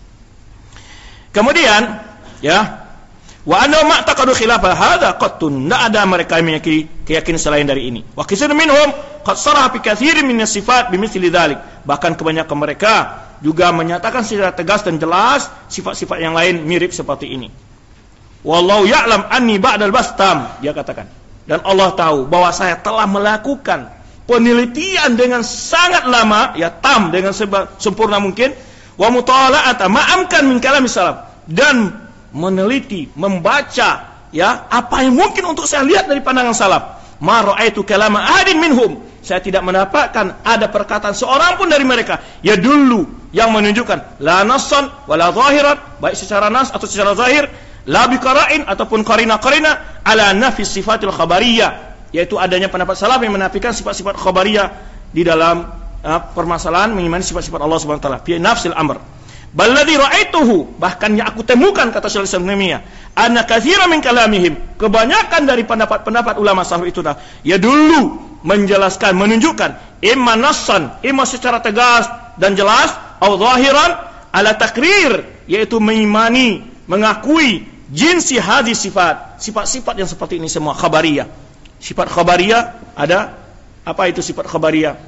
Kemudian, ya, wa anna ma taqadu khilafa hadza qattun, tidak ada mereka yang memiliki keyakinan selain dari ini. Wa katsirun minhum qad sarah fi katsirin min as-sifat bimithli dzalik. Bahkan kebanyakan mereka juga menyatakan secara tegas dan jelas sifat-sifat yang lain mirip seperti ini. Wallahu ya'lam anni ba'dal bastam, dia katakan. Dan Allah tahu bahwa saya telah melakukan penelitian dengan sangat lama, ya tam, dengan seba, sempurna mungkin, wa mutala'ata ma'amkan min kalami salaf, dan meneliti, membaca, ya, apa yang mungkin untuk saya lihat dari pandangan salaf. Ma ra'aitu kalama ahadin minhum, saya tidak mendapatkan ada perkataan seorang pun dari mereka ya dulu yang menunjukkan la nassan wala zahiran, baik secara nas atau secara zahir, la biqara'in ataupun qarina-qarina ala nafi sifatil khabariyah, yaitu adanya pendapat salaf yang menafikan sifat-sifat khabariyah di dalam uh, permasalahan mengimani sifat-sifat Allah Subhanahu wa taala fi nafsil amr. Balladhi ra'aituhu, bahkan yang aku temukan, kata Syaikhul Islam Taimiyah, anna katsiran min kalamihim, kebanyakan dari pendapat-pendapat ulama salaf itu dah ya dulu menjelaskan, menunjukkan imma nassan, imma secara tegas dan jelas, atau zahiran ala takrir, yaitu mengimani, mengakui jinsi hadis sifat, sifat-sifat yang seperti ini semua khabariyah. Sifat khabariyah ada apa itu sifat khabariyah?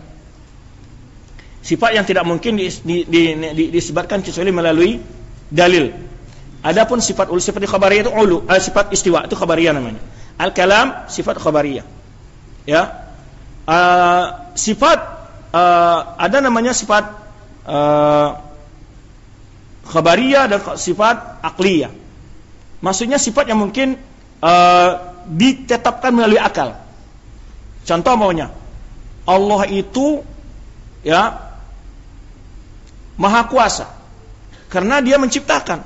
Sifat yang tidak mungkin dis, di, di, di, disebutkan kecuali melalui dalil. Adapun sifat ulu, sifat khabariyah itu ulu, eh, sifat istiwa itu khabariyah namanya. Al-kalam sifat khabariyah. Ya. Uh, sifat uh, ada namanya sifat uh, khabariyah dan sifat akliyah. Maksudnya sifat yang mungkin uh, ditetapkan melalui akal. Contoh maunya, Allah itu ya Maha Kuasa karena Dia menciptakan.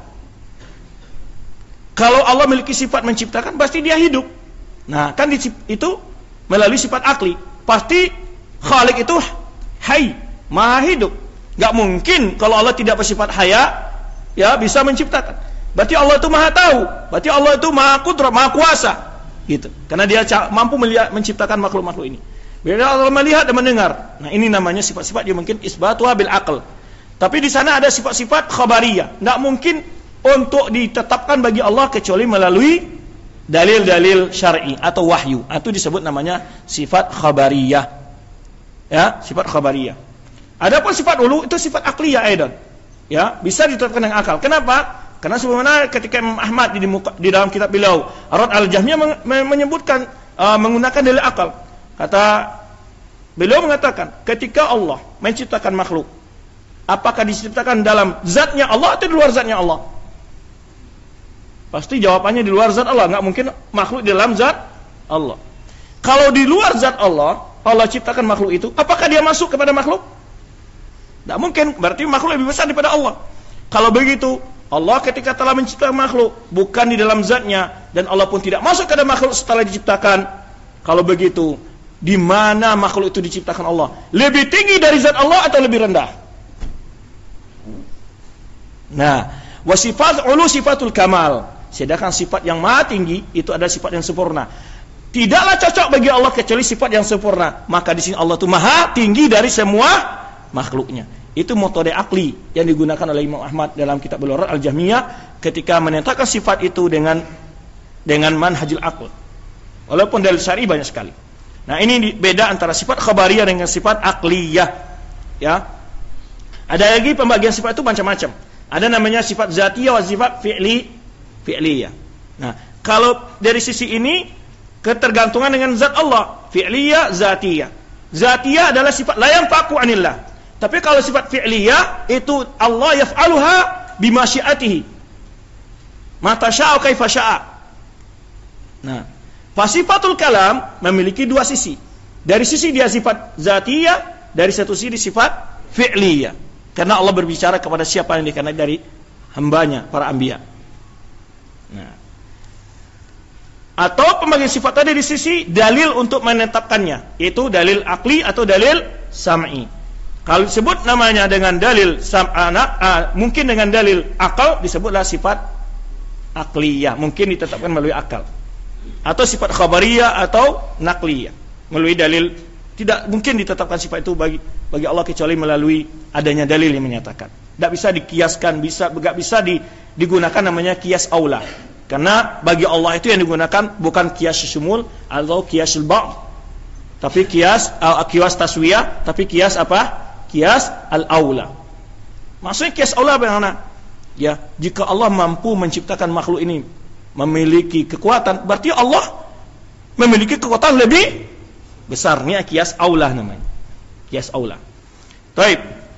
Kalau Allah memiliki sifat menciptakan, pasti Dia hidup. Nah, kan itu melalui sifat akli. Pasti Khalik itu hayy, Maha hidup. Gak mungkin kalau Allah tidak bersifat haya, ya bisa menciptakan. Berarti Allah itu Maha tahu. Berarti Allah itu Maha kudrat, Maha kuasa. Gitu. Karena Dia mampu melihat, menciptakan makhluk-makhluk ini. Bila Allah melihat dan mendengar. Nah, ini namanya sifat-sifat yang mungkin isbatuha bil aql. Tapi di sana ada sifat-sifat khabariyah. Tidak mungkin untuk ditetapkan bagi Allah kecuali melalui dalil-dalil syar'i atau wahyu. Itu disebut namanya sifat khabariyah. Ya, sifat khabariyah. Adapun sifat ulu itu sifat akliyah aidan. Ya, bisa ditetapkan dengan akal. Kenapa? Karena sebenarnya ketika Imam Ahmad di, di dalam kitab beliau Ar-Rad al-Jahmiyah menyebutkan uh, menggunakan dalil akal. Kata beliau mengatakan, ketika Allah menciptakan makhluk, apakah diciptakan dalam zatnya Allah atau di luar zatnya Allah? Pasti jawabannya di luar zat Allah. Nggak mungkin makhluk di dalam zat Allah. Kalau di luar zat Allah, Allah ciptakan makhluk itu, apakah dia masuk kepada makhluk? Nggak mungkin. Berarti makhluk lebih besar daripada Allah. Kalau begitu, Allah ketika telah menciptakan makhluk bukan di dalam zatnya, dan Allah pun tidak masuk ke dalam makhluk setelah diciptakan. Kalau begitu, di mana makhluk itu diciptakan Allah? Lebih tinggi dari zat Allah atau lebih rendah? Nah, wasifat ulu sifatul kamal. Sedangkan sifat yang maha tinggi itu adalah sifat yang sempurna. Tidaklah cocok bagi Allah kecuali sifat yang sempurna. Maka di sini Allah itu maha tinggi dari semua makhluknya. Itu metode akli yang digunakan oleh Imam Ahmad dalam kitab Ar-Rad al-Jahmiyah ketika menetapkan sifat itu dengan dengan manhajul aql. Walaupun dalil syar'i banyak sekali. Nah, ini beda antara sifat khabariyah dengan sifat akliyah. Ya. Ada lagi pembagian sifat itu macam-macam. Ada namanya sifat zatiyah wa sifat fi'li fi'liyah. Nah, kalau dari sisi ini ketergantungan dengan zat Allah, fi'liyah, zatiyah. Zatiyah adalah sifat la yanfaqu 'anillah. Tapi kalau sifat fi'liyah itu Allah yaf'aluha bimasyiatihi. Mata sya'a kaifa sya'a. Nah, fasifatul kalam memiliki dua sisi. Dari sisi dia sifat zatiyah, dari satu sisi sifat fi'liyah. Karena Allah berbicara kepada siapa yang dikehendaki dari hambanya, para anbiya. Nah, atau pembagian sifat tadi di sisi dalil untuk menetapkannya, yaitu dalil akli atau dalil sam'i. Kalau disebut namanya dengan dalil sam'ana, uh, mungkin dengan dalil akal disebutlah sifat akliyah, mungkin ditetapkan melalui akal. Atau sifat khabariyah atau nakliyah melalui dalil Tidak mungkin ditetapkan sifat itu bagi bagi Allah kecuali melalui adanya dalil yang menyatakan. Tidak bisa dikiaskan, bisa enggak bisa di, digunakan namanya kias aula. Karena bagi Allah itu yang digunakan bukan kias sumul atau kiasul ba', tapi kias uh, kias taswiyah, tapi kias apa? Kias al-aula. Maksudnya kias aula bagaimana? Ya, jika Allah mampu menciptakan makhluk ini memiliki kekuatan, berarti Allah memiliki kekuatan lebih besar. Ini kias aula namanya. Kias aula. Baik.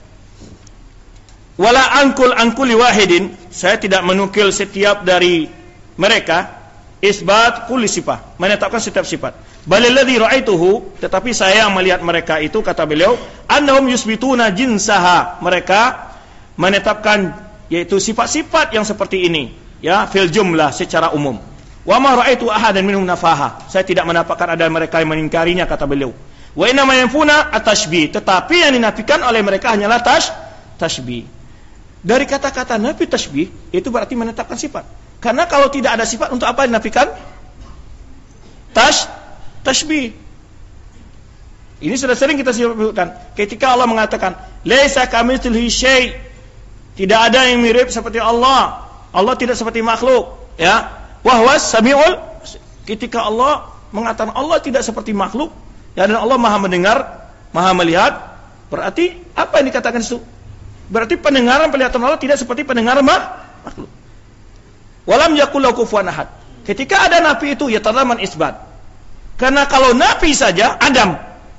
Wala angkul angkuli wahidin, saya tidak menukil setiap dari mereka isbat kulli sifat, menetapkan setiap sifat. Balilladzi ra'aituhu, tetapi saya yang melihat mereka itu, kata beliau, annahum yusbituna jinsaha, mereka menetapkan yaitu sifat-sifat yang seperti ini, ya, fil jumlah secara umum. Wa ma ra'aitu ahadan minhum nafaha, saya tidak mendapatkan ada mereka yang mengingkarinya, kata beliau. Wa inna ma yanfuna at-tashbih, tetapi yang dinafikan oleh mereka hanyalah tash tashbih. Dari kata-kata nafi tashbih itu berarti menetapkan sifat. Karena kalau tidak ada sifat, untuk apa dinafikan? Tash tashbih. Ini sudah sering kita sebutkan. Ketika Allah mengatakan, "Laisa kamitslihi syai'," tidak ada yang mirip seperti Allah. Allah tidak seperti makhluk, ya. Wa huwas samiul. Ketika Allah mengatakan Allah tidak seperti makhluk, ya, dan Allah Maha mendengar, Maha melihat, berarti apa yang dikatakan itu? Berarti pendengaran penglihatan Allah tidak seperti pendengaran makhluk. Walam yakul lahu kufuwan ahad. Ketika ada nafi itu ya tadaman isbat. Karena kalau nafi saja Adam.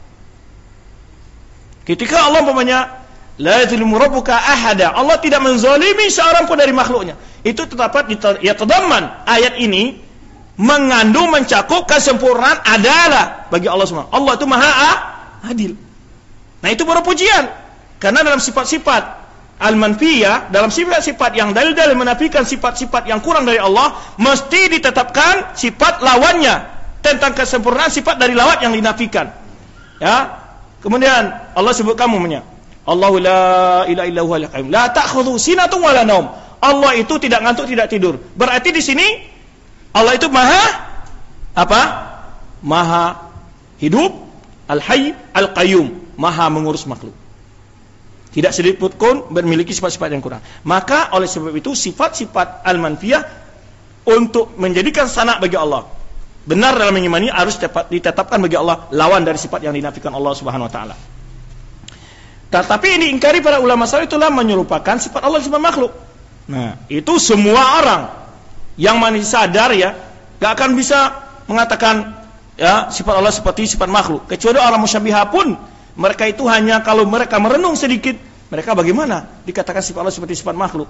Ketika Allah umpamanya la yadzlimu rabbuka ahada, Allah tidak menzalimi seorang pun dari makhluknya. Itu terdapat di ya tadaman, ayat ini mengandung mencakup kesempurnaan adalah bagi Allah semua. Allah itu Maha Adil. Nah, itu baru pujian. Karena dalam sifat-sifat al-manfiyah, dalam sifat-sifat yang dalil-dalil menafikan sifat-sifat yang kurang dari Allah, mesti ditetapkan sifat lawannya tentang kesempurnaan sifat dari lawan yang dinafikan. Ya. Kemudian Allah sebutkan umumnya, Allahu la ilaha illa huwal qayyum, la ta'khudhu sinatun wa la naum. Allah itu tidak ngantuk, tidak tidur. Berarti di sini Allah itu Maha apa? Maha hidup, al-hayy, al-qayyum, Maha mengurus makhluk. Tidak sedikit pun memiliki sifat-sifat yang kurang. Maka oleh sebab itu sifat-sifat al-manfiyah untuk menjadikan sanak bagi Allah, benar dalam mengimani, harus ditetapkan bagi Allah lawan dari sifat yang dinafikan Allah Subhanahu wa taala. Tetapi ini ingkari para ulama salaf itulah menyerupakan sifat Allah sifat makhluk. Nah, itu semua orang yang masih sadar ya, gak akan bisa mengatakan ya sifat Allah seperti sifat makhluk. Kecuali orang musyabihah pun, mereka itu hanya kalau mereka merenung sedikit, mereka bagaimana dikatakan sifat Allah seperti sifat makhluk?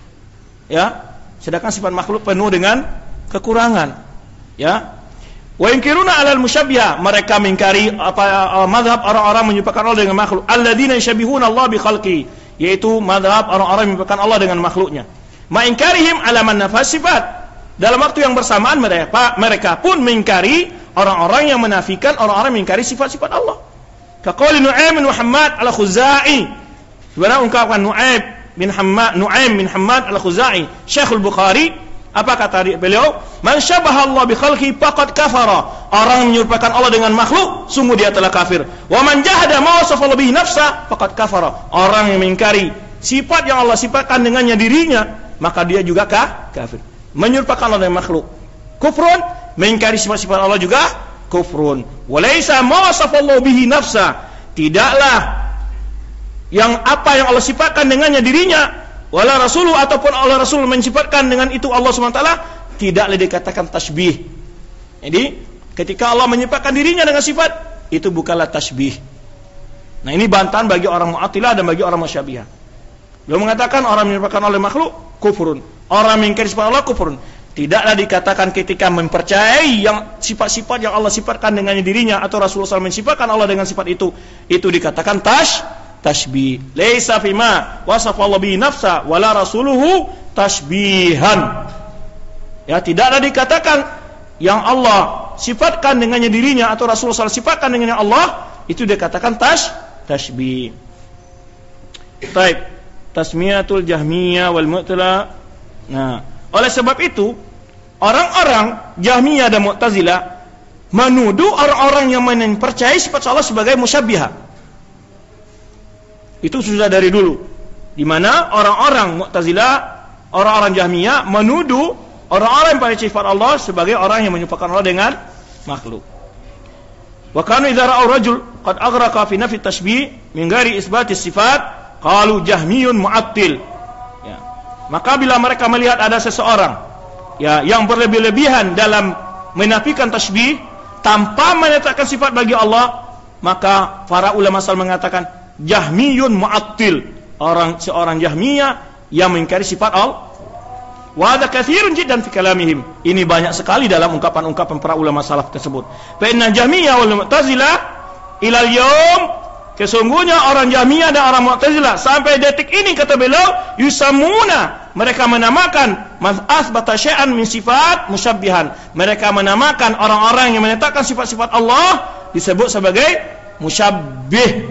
Ya, sedangkan sifat makhluk penuh dengan kekurangan. Ya. Wa yunkiruna 'alal musyabbiha, mereka mengingkari apa mazhab orang-orang menyerupakan Allah dengan makhluk. Alladzina yashabihuna Allah bi khalqi, yaitu mazhab orang-orang menyerupakan Allah dengan makhluknya. Ma inkarihim 'ala man nafas sifat. Dalam waktu yang bersamaan mereka mereka pun mengingkari orang-orang yang menafikan orang-orang mengingkari sifat-sifat Allah. Kaqauli Nu'aim bin Muhammad al-Khuzai. Sebenarnya ungkapan Nu'aim bin Hammad Nu'aim bin Hammad al-Khuzai, Syekhul Bukhari, apa kata beliau? Man syabaha Allah bi khalqi faqad kafara. Orang menyerupakan Allah dengan makhluk, sungguh dia telah kafir. Wa man jahada ma wasafa bihi nafsa faqad kafara. Orang yang mengingkari sifat yang Allah sifatkan dengannya dirinya, maka dia juga kah? Kafir. Menyerupakan Allah dengan makhluk, kufrun. Mengingkari sifat-sifat Allah juga kufrun. Walaysa ma wasafallahu bihi nafsa, tidaklah yang apa yang Allah sifatkan dengannya dirinya, wala rasuluh ataupun Allah Rasul mensifatkan dengan itu Allah subhanahu wa taala, tidaklah dikatakan tasbih. Jadi ketika Allah menyifatkan dirinya dengan sifat, itu bukanlah tasbih. Nah, ini bantahan bagi orang Mu'attilah dan bagi orang Musyabihah. Beliau mengatakan orang menyifatkan oleh makhluk kufrun, orang mengingkari sifat Allah kufrun. Tidaklah dikatakan ketika mempercayai yang sifat-sifat yang Allah sifatkan dengannya dirinya atau Rasulullah shallallahu alaihi wasallam mensifatkan Allah dengan sifat itu, itu dikatakan tash tashbih. Laisa fima wasafa Allah bi nafsa wala rasuluhu tashbihan. Ya, tidaklah dikatakan yang Allah sifatkan dengannya dirinya atau Rasulullah shallallahu alaihi wasallam sifatkan dengannya Allah, itu dikatakan tash tashbih. Baik, tasmiyatul Jahmiyah wal Mu'tazilah. Nah, oleh sebab itu orang-orang Jahmiyah dan Mu'tazilah menuduh orang-orang yang mempercayai sifat Allah sebagai musyabbiha. Itu sudah dari dulu, di mana orang-orang Mu'tazilah, orang-orang Jahmiyah menuduh orang-orang yang pada sifat Allah sebagai orang yang menyerupakan Allah dengan makhluk. Wa kanu idza ra'aw rajul qad aghraqa fi nafi tashbih min ghairi isbat sifat qalu jahmiyun mu'attil. Ya. Maka bila mereka melihat ada seseorang ya yang berlebih-lebihan dalam menafikan tasbih tanpa menetapkan sifat bagi Allah, maka para ulama asal mengatakan jahmiyun mu'attil, orang seorang Jahmiyah yang mengingkari sifat Allah. Wa hadza katsirun jiddan fi kalamihim. Ini banyak sekali dalam ungkapan-ungkapan para ulama salaf tersebut. Fa inna Jahmiyah wal Mu'tazilah ilal yaum, kesungguhnya orang Jahmiyah dan orang Mu'tazilah sampai detik ini, kata beliau, yusamuna, mereka menamakan man asbata syai'an min sifat musyabbihan. Mereka menamakan orang-orang yang menetapkan sifat-sifat Allah disebut sebagai musyabbih.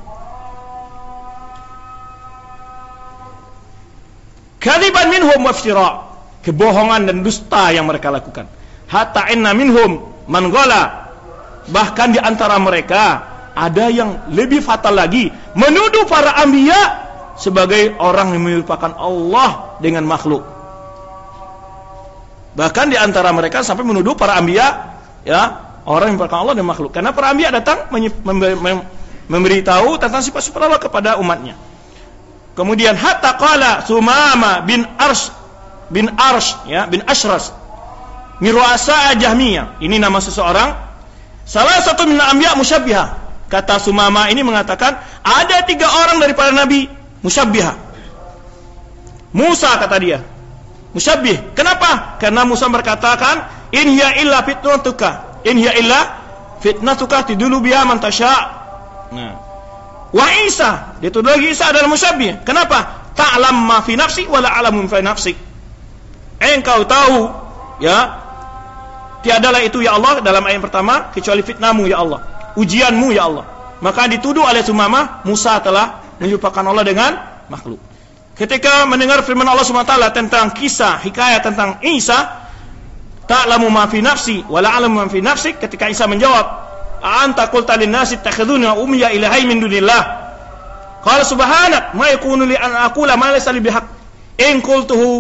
Kadiban minhum waftira, kebohongan dan dusta yang mereka lakukan. Hatta inna minhum man ghala, bahkan di antara mereka ada yang lebih fatal lagi, menuduh para anbiya sebagai orang yang merupakan Allah dengan makhluk. Bahkan di antara mereka sampai menuduh para anbiya ya orang yang merupakan Allah dengan makhluk, karena para anbiya datang memberitahu tentang sifat-sifat Allah kepada umatnya. Kemudian hatta qala Sumama bin Arsh bin Arsh ya bin Ashras mirwasa Jahmiyah, ini nama seseorang, salah satu min anbiya musyabbiha. Kata Sumama ini mengatakan ada tiga orang daripada nabi musyabbiha. Musa, kata dia, musyabbih. Kenapa? Karena Musa berkatakan in hiya illa fitnatuka, in hiya illa fitnatuka tidulu biha man tasya. Nah, wa Isa, dituduh lagi Isa adalah musyabbih. Kenapa? Ta'lam ma fi nafsi wa la a'lamu fi nafsi. Engkau tahu ya tiadalah itu ya Allah dalam ayat pertama kecuali fitnahmu ya Allah, ujianmu ya Allah. Maka dituduh oleh Sumama Musa telah menyerupakan Allah dengan makhluk. Ketika mendengar firman Allah subhanahu wa taala tentang kisah hikayat tentang Isa, ta'lamu ma fi nafsi wa la a'lamu ma fi nafsik, ketika Isa menjawab anta qulta lin nasi ittakhidhuni wa ummiya ilahayn min dunillah, qala subhanak ma yakunu li an aqula ma laysa li bihaq, in qultuhu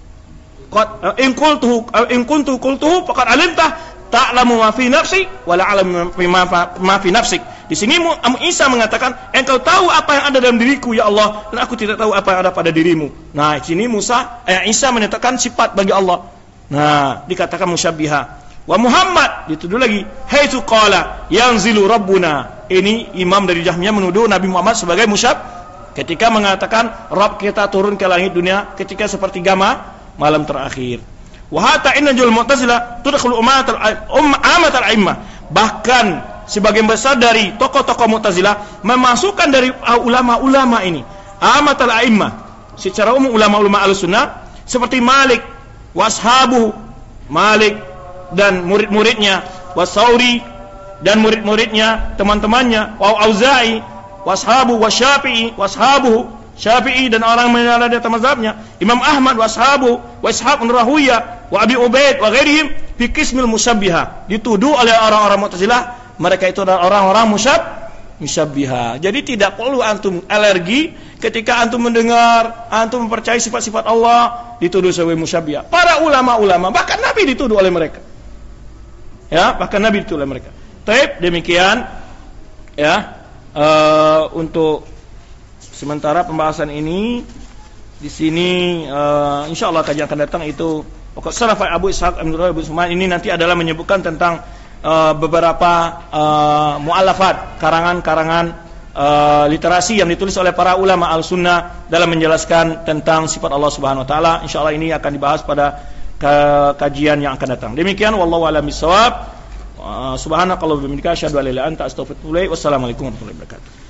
qad in qultuhu in kuntu qultuhu faqad alimta ta'lamu ma fi nafsi wa la a'lamu ma fi nafsik. Di sini Isa mengatakan engkau tahu apa yang ada dalam diriku ya Allah, dan aku tidak tahu apa yang ada pada dirimu. Nah, di sini Musa eh, Isa menyatakan sifat bagi Allah. Nah, dikatakan musyabbiha. Wa Muhammad dituduh lagi haitsu qala yanzilu rabbuna. Ini imam dari Jahmiyah menuduh Nabi Muhammad sebagai musyab ketika mengatakan Rabb kita turun ke langit dunia ketika sepertiga malam terakhir. Wa hatta innajul Mu'tazilah tudkhulu ummatal ummat al-a'immah, bahkan sebagian besar dari tokoh-tokoh Mu'tazilah memasukkan dari ulama-ulama ini ummat al-a'immah, secara umum ulama-ulama al-sunnah seperti Malik washabu, Malik dan murid-muridnya, Wasauri dan murid-muridnya, teman-temannya, wa Auza'i, washabu, wasyafi'i, washabu, Syafi'i dan orang yang ada di mazhabnya, Imam Ahmad, washabu, wa Ishaq bin Rahuyah, wa Abi Ubaid, wa ghairihim fi qismil musyabbiha. Dituduh oleh orang-orang Mu'tazilah mereka itu adalah orang-orang musyab musyabbiha. Jadi tidak perlu antum alergi ketika antum mendengar antum mempercayai sifat-sifat Allah dituduh sebagai musyabbiha. Para ulama-ulama bahkan Nabi dituduh oleh mereka. Ya, bahkan Nabi itu oleh mereka. Taib, demikian ya uh, untuk sementara pembahasan ini di sini uh, insyaallah kajian akan datang itu pokok salaf Abu Ishaq Abu Suman ini nanti adalah menyebutkan tentang uh, beberapa uh, mu'allafat, karangan-karangan uh, literasi yang ditulis oleh para ulama al-sunnah dalam menjelaskan tentang sifat Allah Subhanahu wa taala. Insyaallah ini akan dibahas pada kajian yang akan datang. Demikian wallahu a'lam bishawab. Subhanakallahumma wa bihamdika asyhadu an la ilaha illa anta astaghfiruka wa atubu ilaik. Wassalamualaikum warahmatullahi wabarakatuh.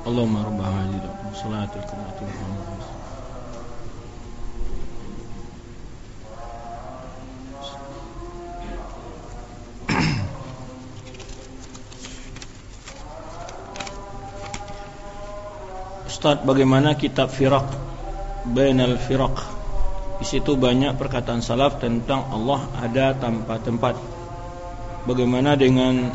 Allahumma rabb hadhihi salatul qiyamati Muhammad. Ustaz, bagaimana kitab Firaq Bainal Firaq? Di situ banyak perkataan salaf tentang Allah ada tanpa tempat. Bagaimana dengan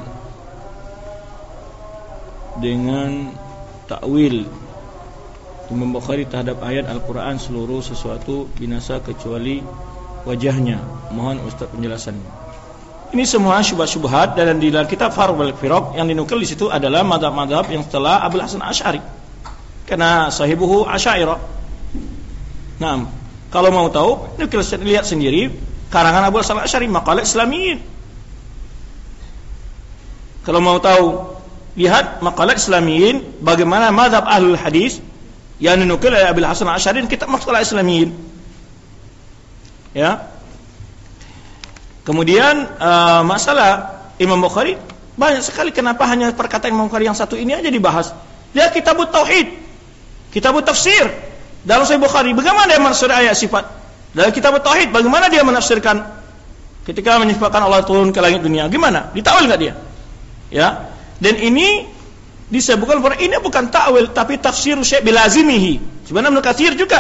dengan takwil Imam Bukhari terhadap ayat Al-Quran seluruh sesuatu binasa kecuali wajahnya? Mohon Ustaz penjelasannya. Ini semua syubhat-syubhat, dan di dalam kitab Firaq Firaq yang dinukil di situ adalah mazhab-mazhab yang setelah Abul Hasan Asy'ari, karena sahibuhu Asy'ariyah. Nah, kalau mau tahu, lihat sendiri karangan Abu Hasan Asy'ari, Maqalat Islamiyyin. Kalau mau tahu, lihat Maqalat Islamiyyin, bagaimana mazhab Ahlul Hadis yang dinukil oleh Abu Hasan Asy'ari, kitab Maqalat Islamiyyin. Ya. Kemudian uh, masalah Imam Bukhari banyak sekali, kenapa hanya perkataan Imam Bukhari yang satu ini aja dibahas? Lihat Kitabut Tauhid, Kitabut Tafsir dalam Sahih Bukhari, bagaimana dia menafsirkan ayat sifat? Dalam kitab Tauhid, bagaimana dia menafsirkan ketika menyifatkan Allah turun ke langit dunia? Gimana? Ditakwil enggak dia? Ya. Dan ini disebutkan bahwa ini bukan takwil, tapi tafsir Syekh bilazimihi. Sebenarnya Ibnu Katsir juga.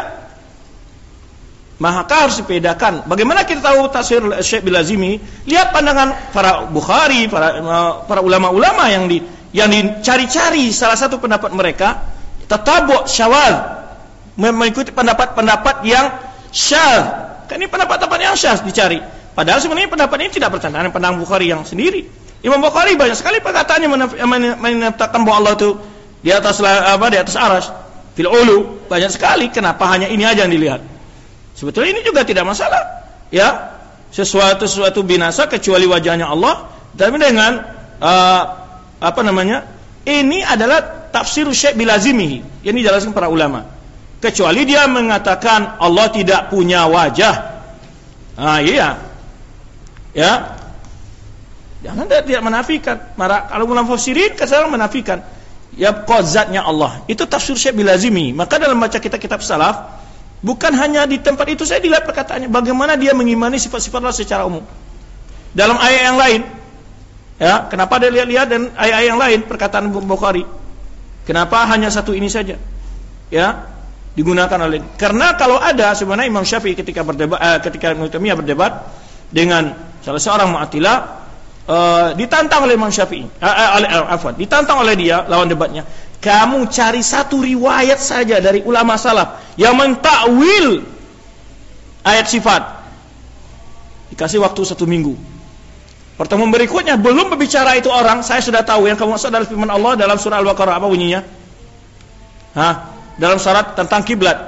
Maka harus dibedakan. Bagaimana kita tahu tafsir Syekh bilazimihi? Lihat pandangan para Bukhari, para para ulama-ulama yang di yang dicari-cari salah satu pendapat mereka, tatabu' syawaz, mengikuti pendapat-pendapat yang syadz. Kan ini pendapat-pendapat yang syadz dicari. Padahal sebenarnya pendapat ini tidak bertentangan dengan pendapat Bukhari yang sendiri. Imam Bukhari banyak sekali perkataannya menyatakan bahwa Allah itu di atas apa di atas arsy, fil ulu, banyak sekali. Kenapa hanya ini aja yang dilihat? Sebetulnya ini juga tidak masalah. Ya, sesuatu sesuatu binasa kecuali wajahnya Allah. Tapi dengan uh, apa namanya? Ini adalah tafsir Syekh bilazimihi yang dijelaskan para ulama. Kecuali dia mengatakan Allah tidak punya wajah. Ah iya. Ya. Jangan dia tidak menafikan. Mara kalau ulama tafsirin kadang menafikan. Ya qazatnya Allah. Itu tafsir Syekh bilazimi. Maka dalam baca kitab-kitab salaf, bukan hanya di tempat itu saya dilihat perkataannya, bagaimana dia mengimani sifat-sifat Allah secara umum. Dalam ayat yang lain. Ya, kenapa dia lihat-lihat dan ayat-ayat yang lain perkataan Bukhari? Kenapa hanya satu ini saja? Ya. Digunakan oleh, karena kalau ada sebenarnya Imam Syafi'i ketika berdebat eh, ketika Ibnu Taimiyah berdebat dengan salah seorang Mu'tazilah, eh, ditantang oleh Imam Syafi'i eh, eh, eh, afwan, ditantang oleh dia lawan debatnya, kamu cari satu riwayat saja dari ulama salaf yang mentakwil ayat sifat. Dikasih waktu satu minggu. Pertemuan berikutnya belum berbicara itu orang, saya sudah tahu yang kamu maksud adalah firman Allah dalam surah Al-Baqarah, apa bunyinya? Hah? Dalam syarat tentang kiblat.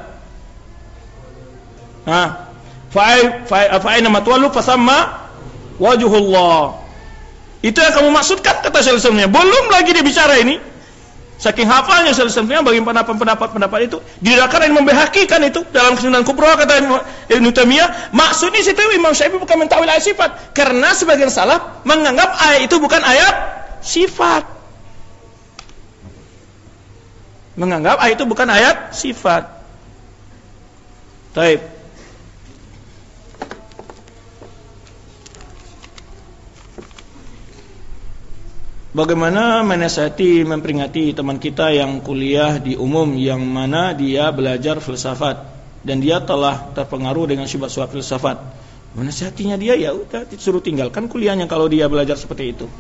Ha. Fa'i fa'ina matwalu fasamma wajhullah. Itu yang kamu maksudkan kata Syaikhul Islam. Belum lagi dia bicara ini. Saking hafalnya Syaikhul Islam bagi pendapat-pendapat itu, didakar yang membahagikan itu dalam Sunan Kubra kata Ibnu Taimiyah, maksudnya situ Imam Syafi'i bukan mentakwil ayat sifat, karena sebagian salaf menganggap ayat itu bukan ayat sifat. Menganggap ayat itu bukan ayat sifat. Taib. Bagaimana menasihati, memperingati teman kita yang kuliah di umum, yang mana dia belajar filsafat dan dia telah terpengaruh dengan syubhat-syubhat filsafat. Menasihatinya dia, ya udah disuruh tinggalkan kuliahnya kalau dia belajar seperti itu.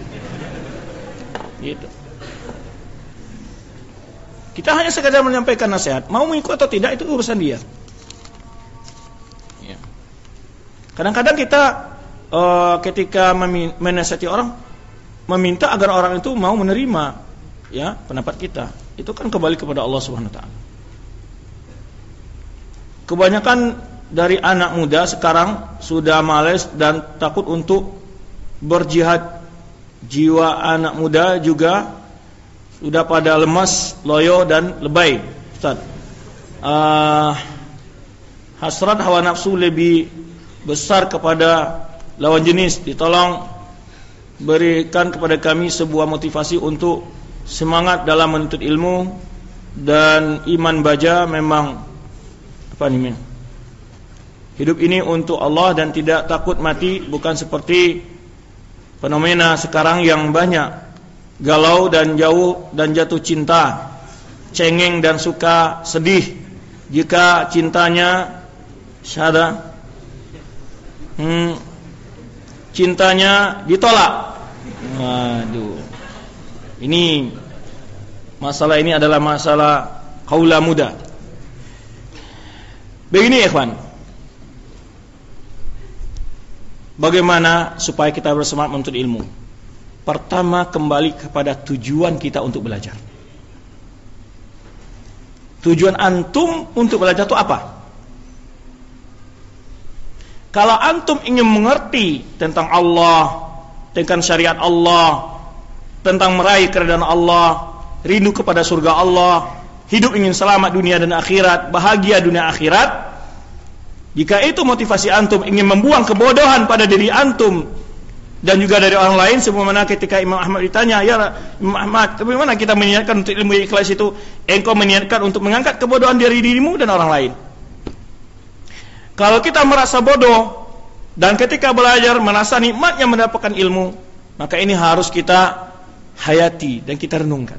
Gitu. Kita hanya sekadar menyampaikan nasihat, mau mengikut atau tidak itu urusan dia. Ya. Kadang-kadang kita uh, ketika menasihati orang, meminta agar orang itu mau menerima ya pendapat kita, itu kan kembali kepada Allah Subhanahu wa taala. Kebanyakan dari anak muda sekarang sudah malas dan takut untuk berjihad. Jiwa anak muda juga sudah pada lemas, loyo dan lebay, Ustaz. Uh, hasrat hawa nafsu lebih besar kepada lawan jenis. Ditolong berikan kepada kami sebuah motivasi untuk semangat dalam menuntut ilmu dan iman baja memang apa namanya? Hidup ini untuk Allah dan tidak takut mati, bukan seperti fenomena sekarang yang banyak galau dan jauh dan jatuh cinta, cengeng dan suka sedih jika cintanya syada hmm, cintanya ditolak. Waduh. Ini masalah ini adalah masalah kaula muda. Begini ikhwan, bagaimana supaya kita bersemangat menuntut ilmu? Pertama, kembali kepada tujuan kita untuk belajar. Tujuan antum untuk belajar itu apa? Kalau antum ingin mengerti tentang Allah, tentang syariat Allah, tentang meraih keridhaan Allah, rindu kepada surga Allah, hidup ingin selamat dunia dan akhirat, bahagia dunia akhirat, jika itu motivasi antum, ingin membuang kebodohan pada diri antum dan juga dari orang lain, sebagaimana ketika Imam Ahmad ditanya, ya Imam Ahmad, bagaimana kita meniatkan untuk ilmu ikhlas itu? Engkau meniatkan untuk mengangkat kebodohan dari dirimu dan orang lain. Kalau kita merasa bodoh dan ketika belajar merasa nikmatnya mendapatkan ilmu, maka ini harus kita hayati dan kita renungkan.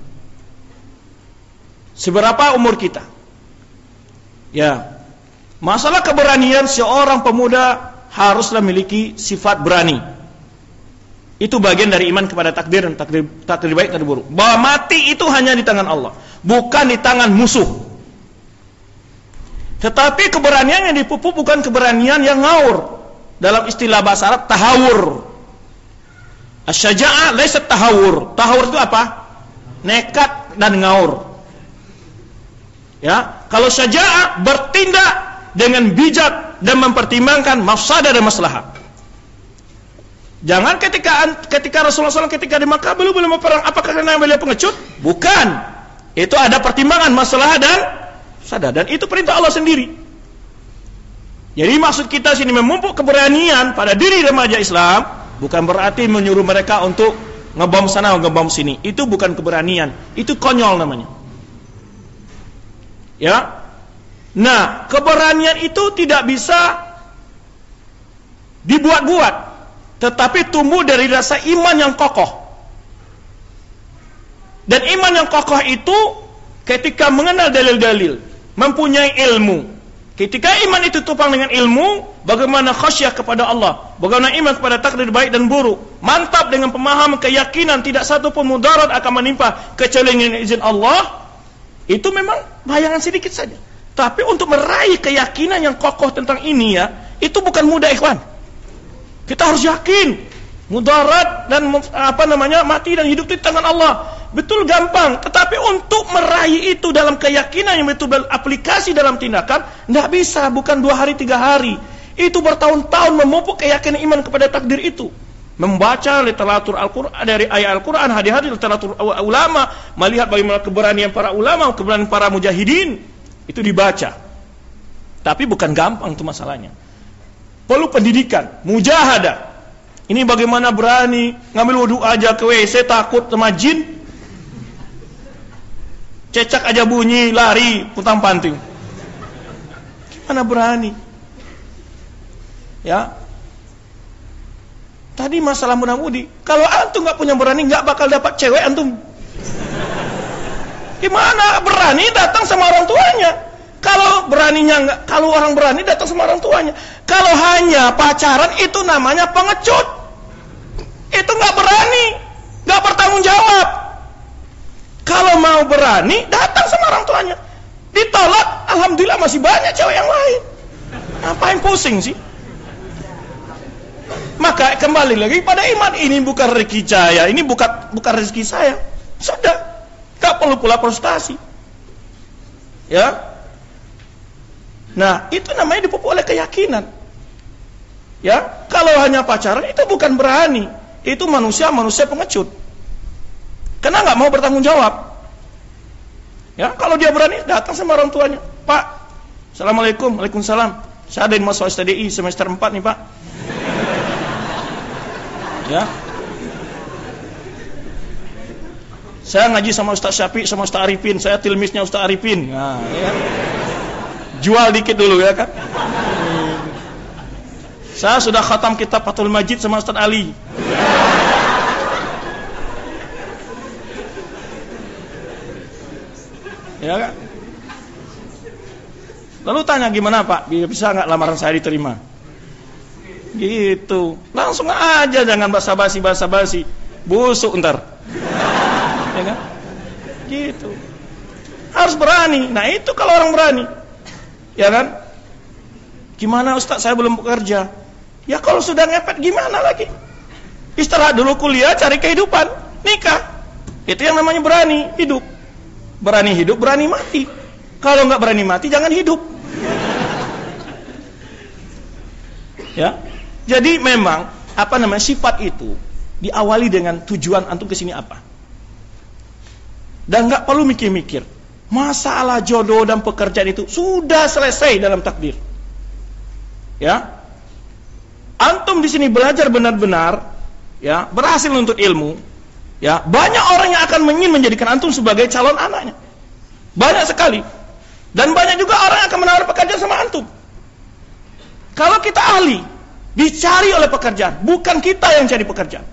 Seberapa umur kita? Ya, masalah keberanian, seorang pemuda haruslah memiliki sifat berani. Itu bagian dari iman kepada takdir dan takdir, takdir baik dan buruk. Bahwa mati itu hanya di tangan Allah, bukan di tangan musuh. Tetapi keberanian yang dipupuk bukan keberanian yang ngawur. Dalam istilah bahasa Arab, tahawur. Asy-syaja'ah laysat tahawur. Tahawur itu apa? Nekat dan ngawur. Ya, kalau syaja'ah bertindak dengan bijak dan mempertimbangkan mafsadah dan maslahat. Jangan ketika ketika Rasulullah shallallahu alaihi wasallam ketika di Makkah belum belum perang, apakah karena beliau pengecut? Bukan. Itu ada pertimbangan masalah dan sadar, dan itu perintah Allah sendiri. Jadi maksud kita sini memupuk keberanian pada diri remaja Islam, bukan berarti menyuruh mereka untuk ngebom sana ngebom sini. Itu bukan keberanian, itu konyol namanya. Ya. Nah, keberanian itu tidak bisa dibuat-buat, tetapi tumbuh dari rasa iman yang kokoh. Dan iman yang kokoh itu ketika mengenal dalil-dalil, mempunyai ilmu. Ketika iman itu tupang dengan ilmu, bagaimana khasyah kepada Allah, bagaimana iman kepada takdir baik dan buruk, mantap dengan pemahaman keyakinan tidak satu pun mudarat akan menimpa kecuali dengan izin Allah, itu memang bayangan sedikit saja. Tapi untuk meraih keyakinan yang kokoh tentang ini ya, itu bukan mudah ikhwan. Kita harus yakin mudarat dan apa namanya mati dan hidup itu di tangan Allah. Betul gampang, tetapi untuk meraih itu dalam keyakinan yang betul aplikasi dalam tindakan, tidak bisa, bukan dua hari tiga hari. Itu bertahun-tahun memupuk keyakinan iman kepada takdir itu. Membaca literatur Al-Quran, dari ayat Al-Quran, hadis-hadis literatur ulama, melihat bagaimana keberanian para ulama, keberanian para mujahidin, itu dibaca. Tapi bukan gampang itu masalahnya. Perlu pendidikan, mujahadah. Ini bagaimana berani ngambil wudu aja ke W C takut sama jin. Cecak aja bunyi, lari, putang panting. Gimana berani? Ya. Tadi masalah muda-mudi. Kalau antum nggak punya berani, nggak bakal dapat cewek antum. Gimana berani datang sama orang tuanya? Kalau beraninya nggak, kalau orang berani datang sama orang tuanya. Kalau hanya pacaran itu namanya pengecut. Itu nggak berani, nggak bertanggung jawab. Kalau mau berani, datang sama orang tuanya. Ditolak, alhamdulillah masih banyak cewek yang lain. Ngapain pusing sih? Maka kembali lagi pada iman. Ini bukan rezeki saya, ini bukan bukan rezeki saya. Sudah, tak perlu pula frustasi. Ya. Nah, itu namanya dipupuk oleh keyakinan. Ya, kalau hanya pacaran itu bukan berani. Itu manusia-manusia pengecut. Karena nggak mau bertanggung jawab. Ya, kalau dia berani datang sama orang tuanya, Pak, Assalamualaikum, Waalaikumsalam. Saya ada di mahasiswa S T D I semester empat nih Pak. Ya. Saya ngaji sama Ustaz Syafiq sama Ustaz Arifin, saya tilmisnya Ustaz Arifin. Nah, ya kan? Jual dikit dulu ya kan. Saya sudah khatam kitab Fathul Majid sama Ustaz Ali. Ya kan? Lalu tanya, gimana Pak? Bisa nggak lamaran saya diterima? Gitu. Langsung aja, jangan basa-basi basa-basi. Busuk ntar. Ya kan? Gitu. Harus berani. Nah, itu kalau orang berani. Ya kan? Gimana Ustaz, saya belum bekerja? Ya kalau sudah ngepet gimana lagi? Istirahat dulu, kuliah, cari kehidupan, nikah. Itu yang namanya berani hidup. Berani hidup, berani mati. Kalau nggak berani mati, jangan hidup. Ya. Jadi memang apa namanya sifat itu diawali dengan tujuan antum kesini apa. Dan nggak perlu mikir-mikir. Masalah jodoh dan pekerjaan itu sudah selesai dalam takdir. Ya. Antum di sini belajar benar-benar, ya, berhasil menuntut ilmu, ya, banyak orang yang akan ingin menjadikan antum sebagai calon anaknya. Banyak sekali. Dan banyak juga orang yang akan menawar pekerjaan sama antum. Kalau kita ahli, dicari oleh pekerjaan, bukan kita yang cari pekerjaan.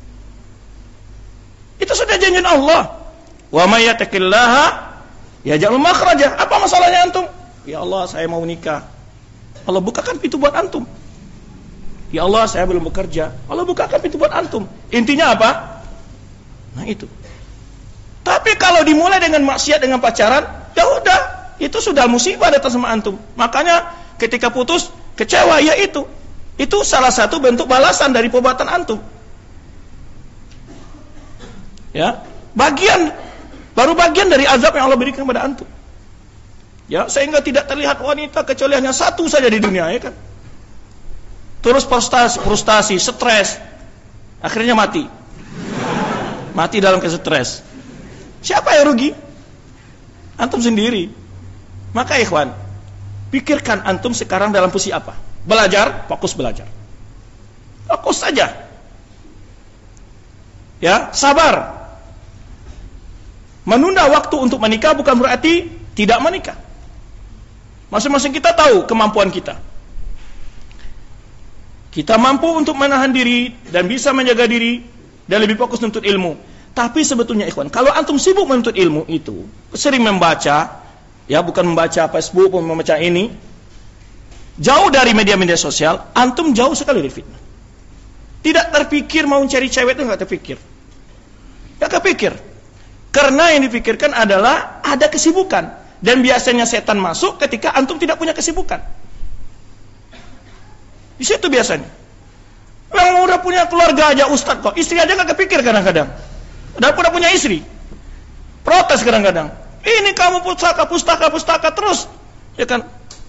Itu sudah janjian Allah. Wa may yattaqillaha yaj'al makhraja. Apa masalahnya antum? Ya Allah, saya mau nikah. Allah bukakan pintu buat antum. Ya Allah, saya belum bekerja. Allah bukakan pintu buat antum. Intinya apa? Nah itu. Tapi kalau dimulai dengan maksiat, dengan pacaran, ya udah, itu sudah musibah datang sama antum. Makanya ketika putus, kecewa, ya itu. Itu salah satu bentuk balasan dari perbuatan antum. Ya, bagian baru bagian dari azab yang Allah berikan kepada antum. Ya, sehingga tidak terlihat wanita kecuali hanya satu saja di dunia, ya kan? Terus frustasi, frustasi, stres, akhirnya mati. Mati dalam kestres. Siapa yang rugi? Antum sendiri. Maka ikhwan, pikirkan antum sekarang dalam posisi apa? Belajar, fokus belajar. Fokus saja. Ya, sabar. Menunda waktu untuk menikah bukan berarti tidak menikah. Masing-masing kita tahu kemampuan kita. Kita mampu untuk menahan diri dan bisa menjaga diri dan lebih fokus menuntut ilmu. Tapi sebetulnya ikhwan, kalau antum sibuk menuntut ilmu itu, sering membaca, ya bukan membaca Facebook, membaca ini, jauh dari media-media sosial, antum jauh sekali dari fitnah. Tidak terpikir mau cari cewek itu nggak terpikir. Nggak kepikir. Karena yang dipikirkan adalah ada kesibukan. Dan biasanya setan masuk ketika antum tidak punya kesibukan. Di situ biasanya. Yang udah punya keluarga aja ustaz kok, istri aja nggak kepikir kadang-kadang. Udah udah punya istri, protes kadang-kadang. Ini kamu pustaka, pustaka, pustaka terus, ya kan?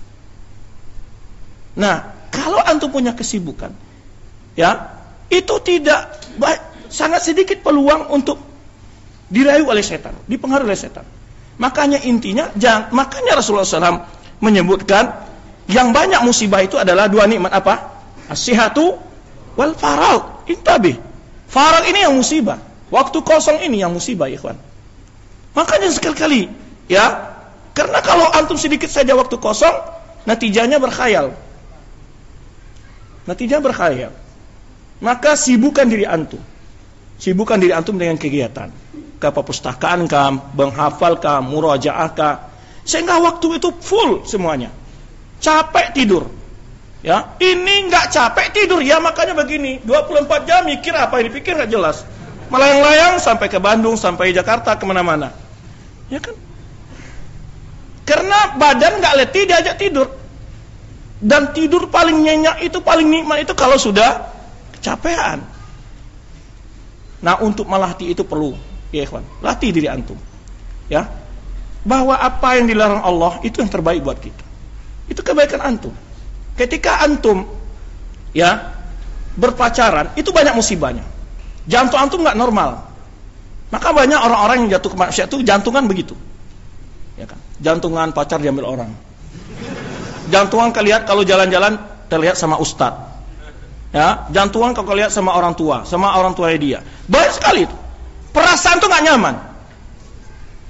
Nah, kalau antum punya kesibukan, ya, itu tidak sangat sedikit peluang untuk dirayu oleh setan, dipengaruhi oleh setan. Makanya intinya, jangan, makanya Rasulullah shallallahu alaihi wasallam menyebutkan yang banyak musibah itu adalah dua nikmat apa? As-sihhatu wal faragh. Intabih. Faragh ini yang musibah. Waktu kosong ini yang musibah, ikhwan. Makanya sekali-kali, ya, karena kalau antum sedikit saja waktu kosong, natijanya berkhayal. Natijanya berkhayal. Maka sibukkan diri antum. Sibukkan diri antum dengan kegiatan. Ke perpustakaan kah, menghafal kah, murajaah kah, sehingga waktu itu full semuanya. Capek tidur. Ya, ini enggak capek tidur, ya makanya begini, dua puluh empat jam mikir apa yang dipikir enggak jelas. Melayang-layang sampai ke Bandung, sampai Jakarta, kemana-mana. Ya kan? Karena badan enggak letih diajak tidur. Dan tidur paling nyenyak itu, paling nikmat itu kalau sudah kecapean. Nah, untuk melatih itu perlu, ya ikhwan, latih diri antum. Ya. Bahwa apa yang dilarang Allah itu yang terbaik buat kita. Itu kebaikan antum. Ketika antum ya berpacaran, itu banyak musibahnya. Jantung antum enggak normal. Maka banyak orang-orang yang jatuh ke maksiat itu jantungan begitu. Ya kan? Jantungan pacar diambil orang. Jantungan kalian kalau jalan-jalan terlihat sama ustaz. Ya, jantungan kalau lihat sama orang tua, sama orang tuanya dia. Banyak sekali itu. Perasaan tuh enggak nyaman.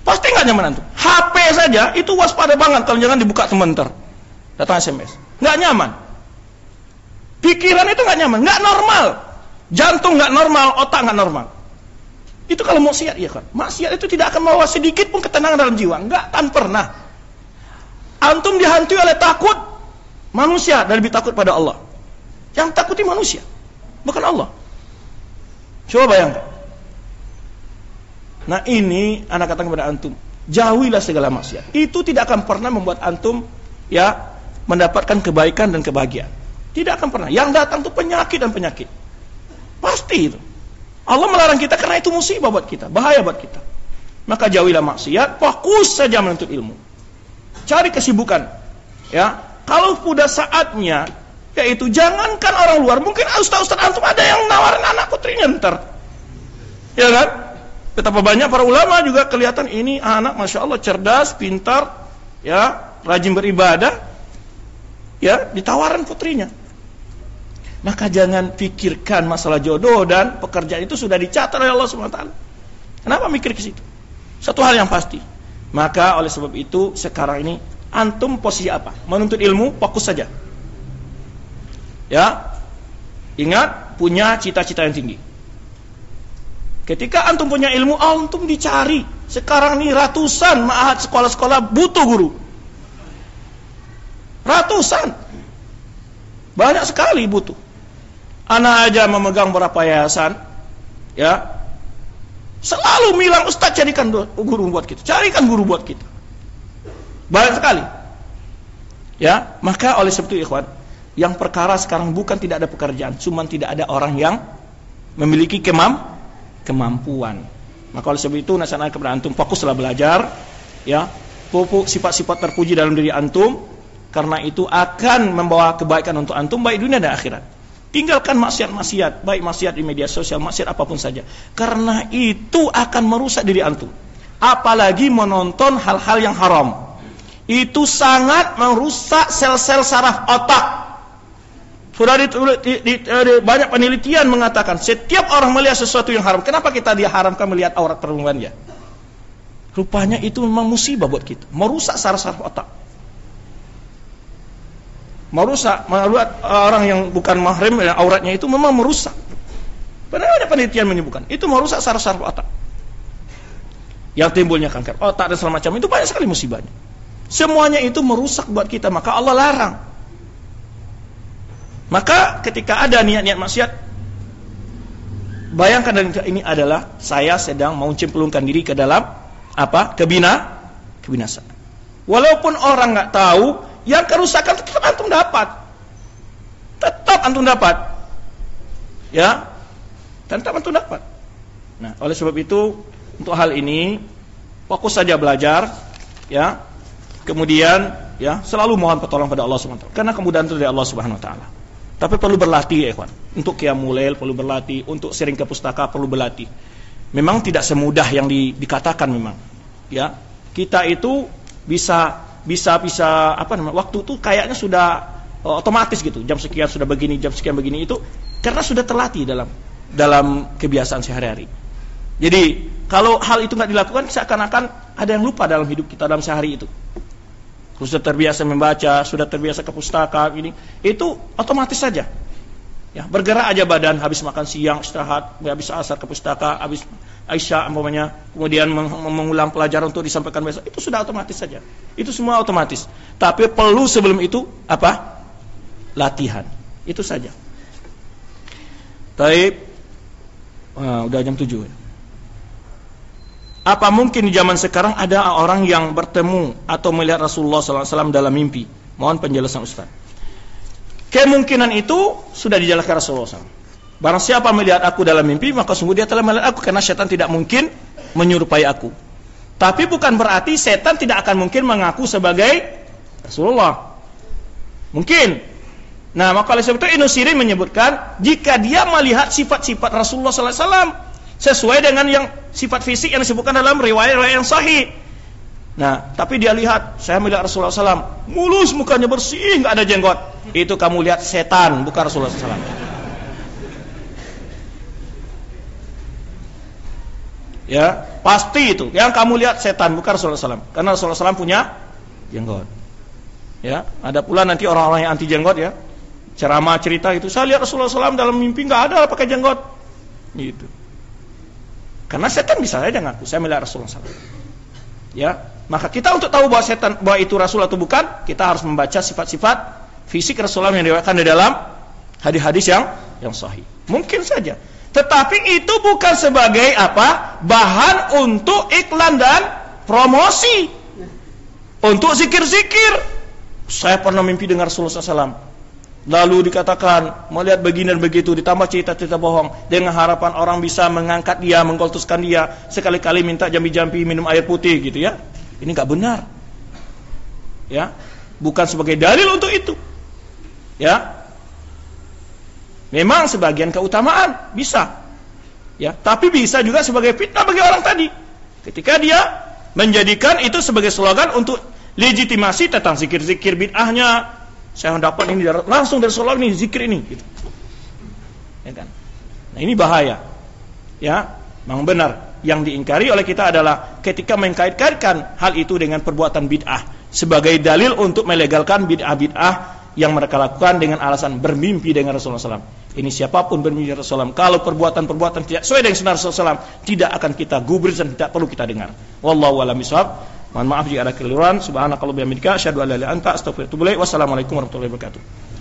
Pasti nggak nyaman antum. H P saja itu waspada banget kalau jangan dibuka sebentar. Datang S M S. Nggak nyaman. Pikiran itu nggak nyaman, nggak normal. Jantung nggak normal, otak nggak normal. Itu kalau maksiat ya kan. Maksiat itu tidak akan membawa sedikit pun ketenangan dalam jiwa. Nggak, tan pernah. Antum dihantui oleh takut manusia dan lebih takut pada Allah. Yang takuti manusia, bukan Allah. Coba bayangkan. Nah ini anak katakan kepada antum, jauhilah segala maksiat. Itu tidak akan pernah membuat antum ya mendapatkan kebaikan dan kebahagiaan. Tidak akan pernah. Yang datang itu penyakit dan penyakit. Pasti itu. Allah melarang kita karena itu musibah buat kita, bahaya buat kita. Maka jauhilah maksiat, fokus saja menuntut ilmu. Cari kesibukan. Ya, kalau sudah saatnya, yaitu jangankan orang luar, mungkin ustaz-ustaz antum ada yang nawarin anak putrinya ntar. Ya kan? Betapa banyak para ulama juga kelihatan ini anak masya Allah cerdas, pintar, ya, rajin beribadah, ya, ditawaran putrinya. Maka jangan pikirkan masalah jodoh dan pekerjaan itu sudah dicatat oleh Allah subhanahu wa taala. Kenapa mikir ke situ? Satu hal yang pasti. Maka oleh sebab itu sekarang ini antum posisi apa? Menuntut ilmu, fokus saja. Ya. Ingat, punya cita-cita yang tinggi. Ketika antum punya ilmu, antum dicari. Sekarang ini ratusan ma'had sekolah-sekolah butuh guru. Ratusan. Banyak sekali butuh. Anak aja memegang beberapa yayasan, ya, selalu bilang ustaz carikan guru buat kita, carikan guru buat kita. Banyak sekali. Ya, maka oleh sebab itu ikhwan, yang perkara sekarang bukan tidak ada pekerjaan, cuma tidak ada orang yang memiliki kemam kemampuan. Maka oleh sebab itu nasihat kepada antum, fokuslah belajar, ya, pupuk sifat-sifat terpuji dalam diri antum, karena itu akan membawa kebaikan untuk antum baik dunia dan akhirat. Tinggalkan maksiat-maksiat, baik maksiat di media sosial, maksiat apapun saja. Karena itu akan merusak diri antum. Apalagi menonton hal-hal yang haram. Itu sangat merusak sel-sel saraf otak. Sudah di, di, di, di, banyak penelitian mengatakan setiap orang melihat sesuatu yang haram. Kenapa kita diharamkan melihat aurat perempuan ya? Rupanya itu memang musibah buat kita. Merusak saraf-saraf otak. Merusak, membuat orang yang bukan mahram auratnya itu memang merusak. Padahal ada penelitian menyebutkan itu merusak saraf-saraf otak. Yang timbulnya kanker otak dan segala macam itu banyak sekali musibahnya. Semuanya itu merusak buat kita, maka Allah larang. Maka ketika ada niat-niat maksiat, bayangkan dan ini adalah saya sedang mau cemplungkan diri ke dalam apa? Kebina, kebinasaan. Walaupun orang nggak tahu, yang kerusakan tetap antum dapat. Tetap antum dapat. Ya. Tetap antum dapat. Nah, oleh sebab itu untuk hal ini fokus saja belajar, ya. Kemudian ya, selalu mohon pertolongan pada Allah subhanahu wa taala. Karena kemudahan itu dari Allah subhanahu wa taala. Tapi perlu berlatih ya, ikhwan. Untuk qiyamul lail perlu berlatih, untuk sering ke pustaka perlu berlatih. Memang tidak semudah yang di, dikatakan memang. Ya. Kita itu bisa bisa bisa apa namanya, waktu itu kayaknya sudah uh, otomatis gitu, jam sekian sudah begini, jam sekian begini, itu karena sudah terlatih dalam dalam kebiasaan sehari-hari. Jadi kalau hal itu nggak dilakukan, seakan-akan ada yang lupa dalam hidup kita dalam sehari itu. Sudah terbiasa membaca, sudah terbiasa ke pustaka, ini itu otomatis saja. Ya, bergerak aja badan, habis makan siang istirahat, habis asar ke pustaka, habis Aisyah umpamanya, kemudian mengulang pelajaran untuk disampaikan besok, itu sudah otomatis saja. Itu semua otomatis. Tapi perlu sebelum itu apa? Latihan. Itu saja. Taib. Wah, udah jam tujuh. Apa mungkin di zaman sekarang ada orang yang bertemu atau melihat Rasulullah sallallahu alaihi wasallam dalam mimpi? Mohon penjelasan Ustaz. Kemungkinan itu sudah dijelaskan Rasulullah sallallahu alaihi wasallam. Barang siapa melihat aku dalam mimpi, maka sungguh dia telah melihat aku, karena setan tidak mungkin menyerupai aku. Tapi bukan berarti setan tidak akan mungkin mengaku sebagai Rasulullah. Mungkin. Nah, maka oleh sebab itu Ibnu Sirin menyebutkan, jika dia melihat sifat-sifat Rasulullah sallallahu alaihi wasallam sesuai dengan yang sifat fisik yang disebutkan dalam riwayat-riwayat yang sahih. Nah, tapi dia lihat, saya melihat Rasulullah sallallahu alaihi wasallam mulus, mukanya bersih, nggak ada jenggot. Itu kamu lihat setan, bukan Rasulullah sallallahu alaihi wasallam. Ya, pasti itu. Yang kamu lihat setan, bukan Rasulullah sallallahu alaihi wasallam. Karena Rasulullah sallallahu alaihi wasallam punya jenggot. Ya, ada pula nanti orang-orang yang anti jenggot ya. Ceramah cerita itu, saya lihat Rasulullah sallallahu alaihi wasallam dalam mimpi enggak ada pakai jenggot. Gitu. Karena setan bisa saja ngaku saya melihat Rasulullah sallallahu alaihi wasallam. Ya, maka kita untuk tahu bahwa setan bahwa itu Rasul atau bukan, kita harus membaca sifat-sifat fisik Rasulullah yang diriwayatkan di dalam hadis-hadis yang yang sahih. Mungkin saja. Tetapi itu bukan sebagai apa? Bahan untuk iklan dan promosi. Untuk zikir-zikir. Saya pernah mimpi dengan Rasulullah sallallahu alaihi wasallam. Lalu dikatakan melihat begini dan begitu, ditambah cerita-cerita bohong dengan harapan orang bisa mengangkat dia, mengkultuskan dia, sekali-kali minta jambi-jambi minum air putih gitu ya. Ini enggak benar. Ya. Bukan sebagai dalil untuk itu. Ya. Memang sebagian keutamaan bisa, ya, tapi bisa juga sebagai fitnah bagi orang tadi. Ketika dia menjadikan itu sebagai slogan untuk legitimasi tentang zikir-zikir bid'ahnya, saya mendapat ini langsung dari Rasulullah ini zikir ini, gitu. Ya kan? Nah ini bahaya, ya. Memang benar. Yang diingkari oleh kita adalah ketika mengkait-kaitkan hal itu dengan perbuatan bid'ah sebagai dalil untuk melegalkan bid'ah-bid'ah yang mereka lakukan dengan alasan bermimpi dengan Rasulullah sallallahu alaihi wasallam. Ini siapapun bermimpi dengan Rasulullah sallallahu alaihi wasallam, kalau perbuatan-perbuatan tidak sesuai dengan sunnah Rasulullah sallallahu alaihi wasallam, tidak akan kita gubris dan tidak perlu kita dengar. Wallahu a'lam bishawab. Mohon maaf jika ada kekeliruan. Subhanakallahumma wa bihamdika asyhadu an la ilaha illa anta astaghfiruka wa atubu ilaik. Wassalamualaikum warahmatullahi wabarakatuh.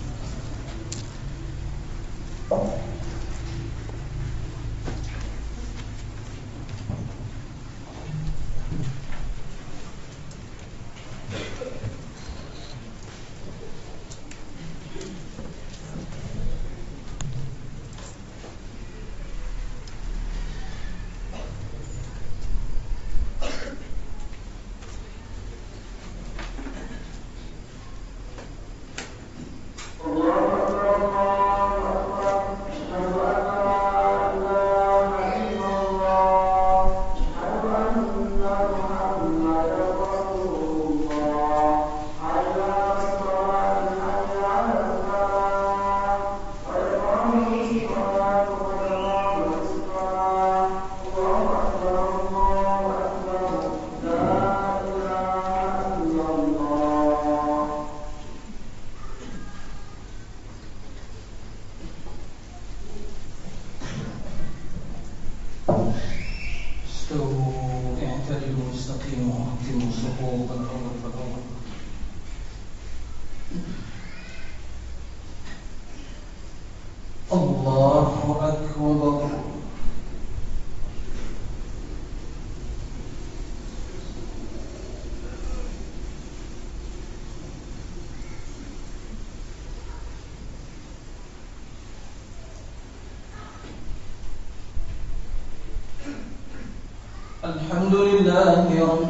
الحمد لله رب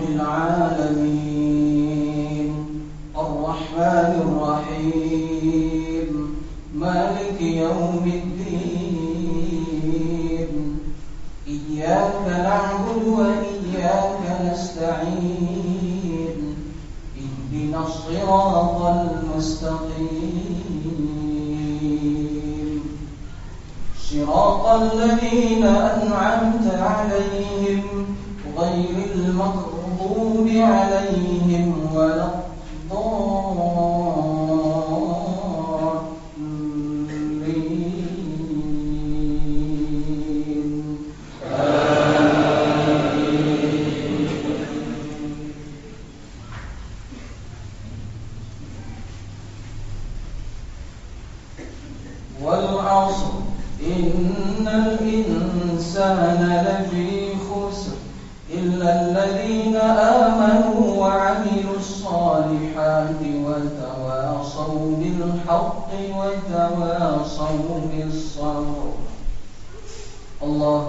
العالمين الرحمن الرحيم مالك يوم الدين إياك نعبد وإياك نستعين اهدنا الصراط المستقيم صراط الذين أنعمت عليهم غير المغضوب عليهم ولا الضالين والعصر إن الإنسان لفي خسر إلا الذين آمنوا وعملوا الصالحات وتواصوا بالحق وتواصوا بالصبر. الله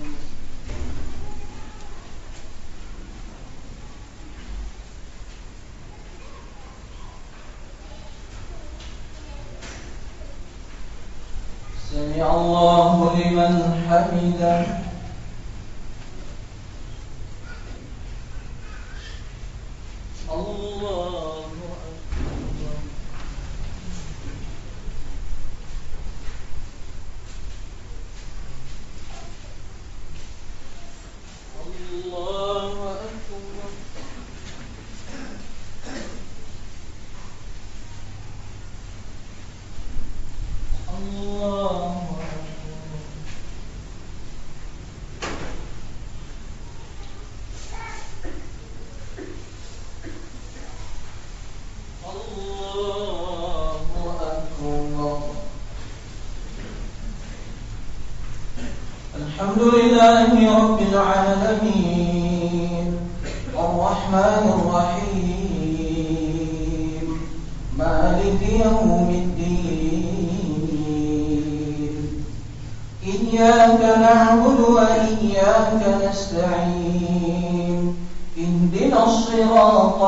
سمع الله لمن حمده. الله أكبر. الحمد لله رب العالمين الرحمن الرحيم مالك يوم الدين إياك نعبد وإياك نستعين اهدنا الصراط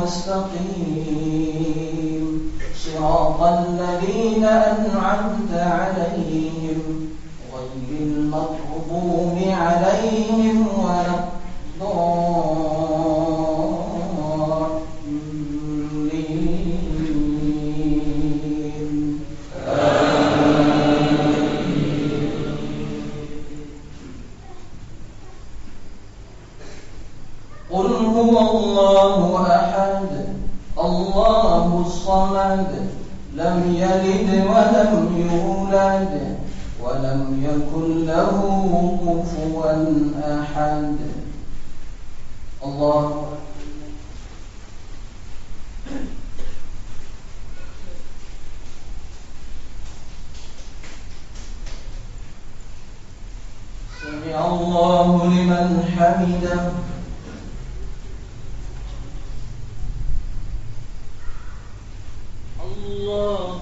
المستقيم صراط الذين أنعمت عليهم غير المغضوب عليهم ولا الضالين قل هو الله أحد الله الصمد لم يلد ولم يولد ولم يكن له كفوا أحد الله سمع الله لمن حمده الله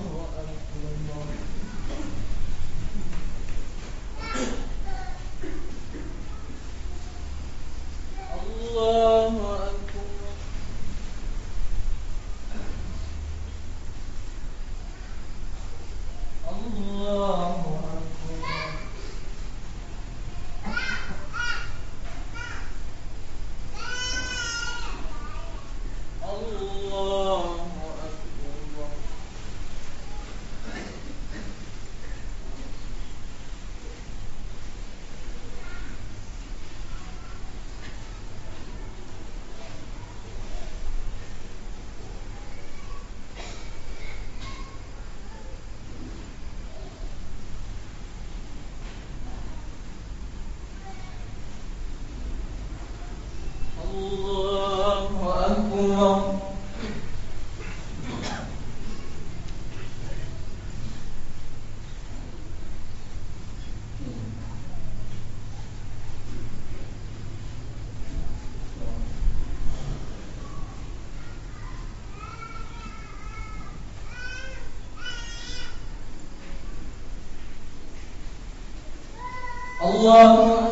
الله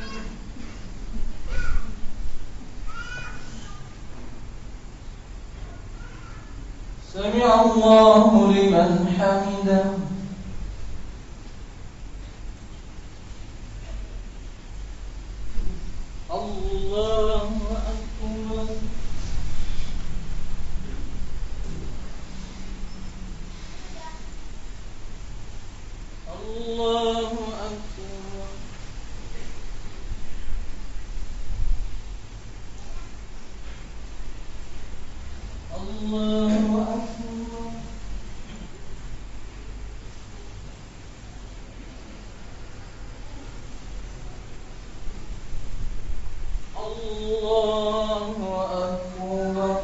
سمع الله لمن حمده الله أكبر الله أكبر الله أكبر الله أكبر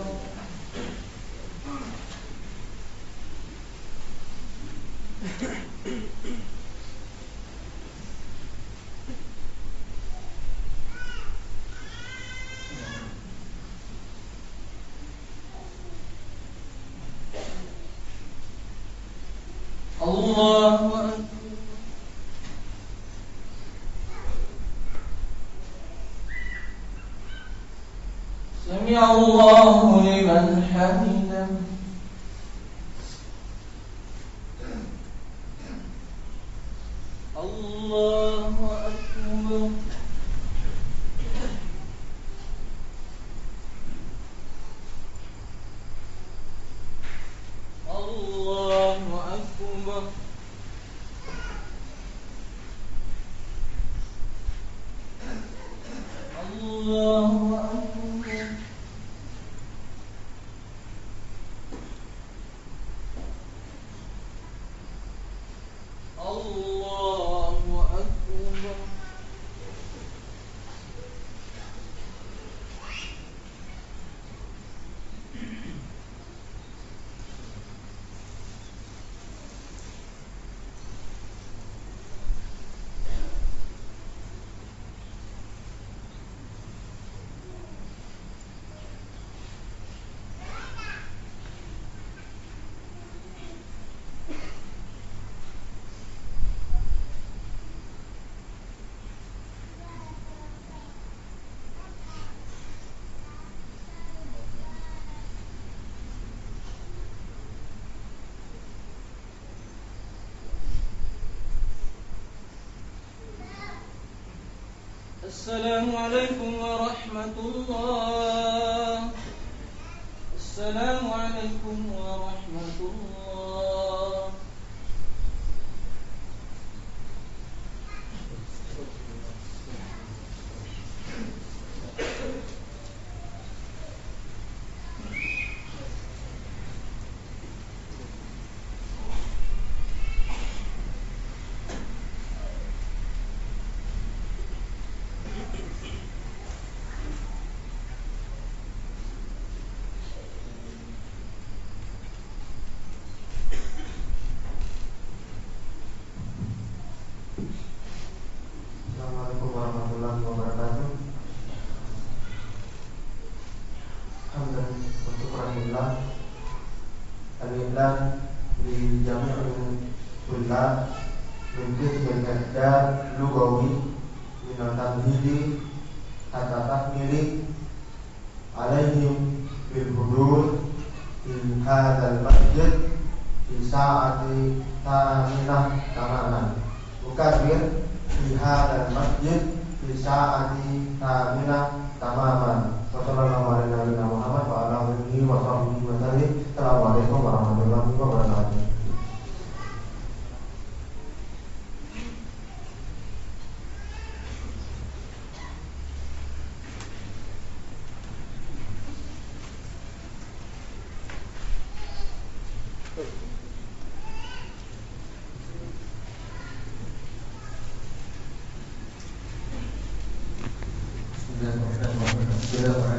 الله أكبر سمع الله لمن حمده الله أكبر الله أكبر الله أكبر Assalamualaikum warahmatullah. Assalamualaikum warahmatullah. Assalamualaikum warahmatullahi wabarakatuh. Alhamdulillah wa syukurillah. Alhamdulillah li jami'il tullab min qismil ihdad lugawi min al-tamhidi hatta tahmili alaihim bil hudur fi hadzal masjid fi sa'ati thaminah tamaman. Mukabir fi hadzal masjid fi sa'ati thaminah tamaman. Wassallallahu ala nabiyyina Muhammad wa ala alihi wa sahbihi wa sallam. Assalamualaikum warahmatullahi wabarakatuh. Bismillahirrahmanirrahim.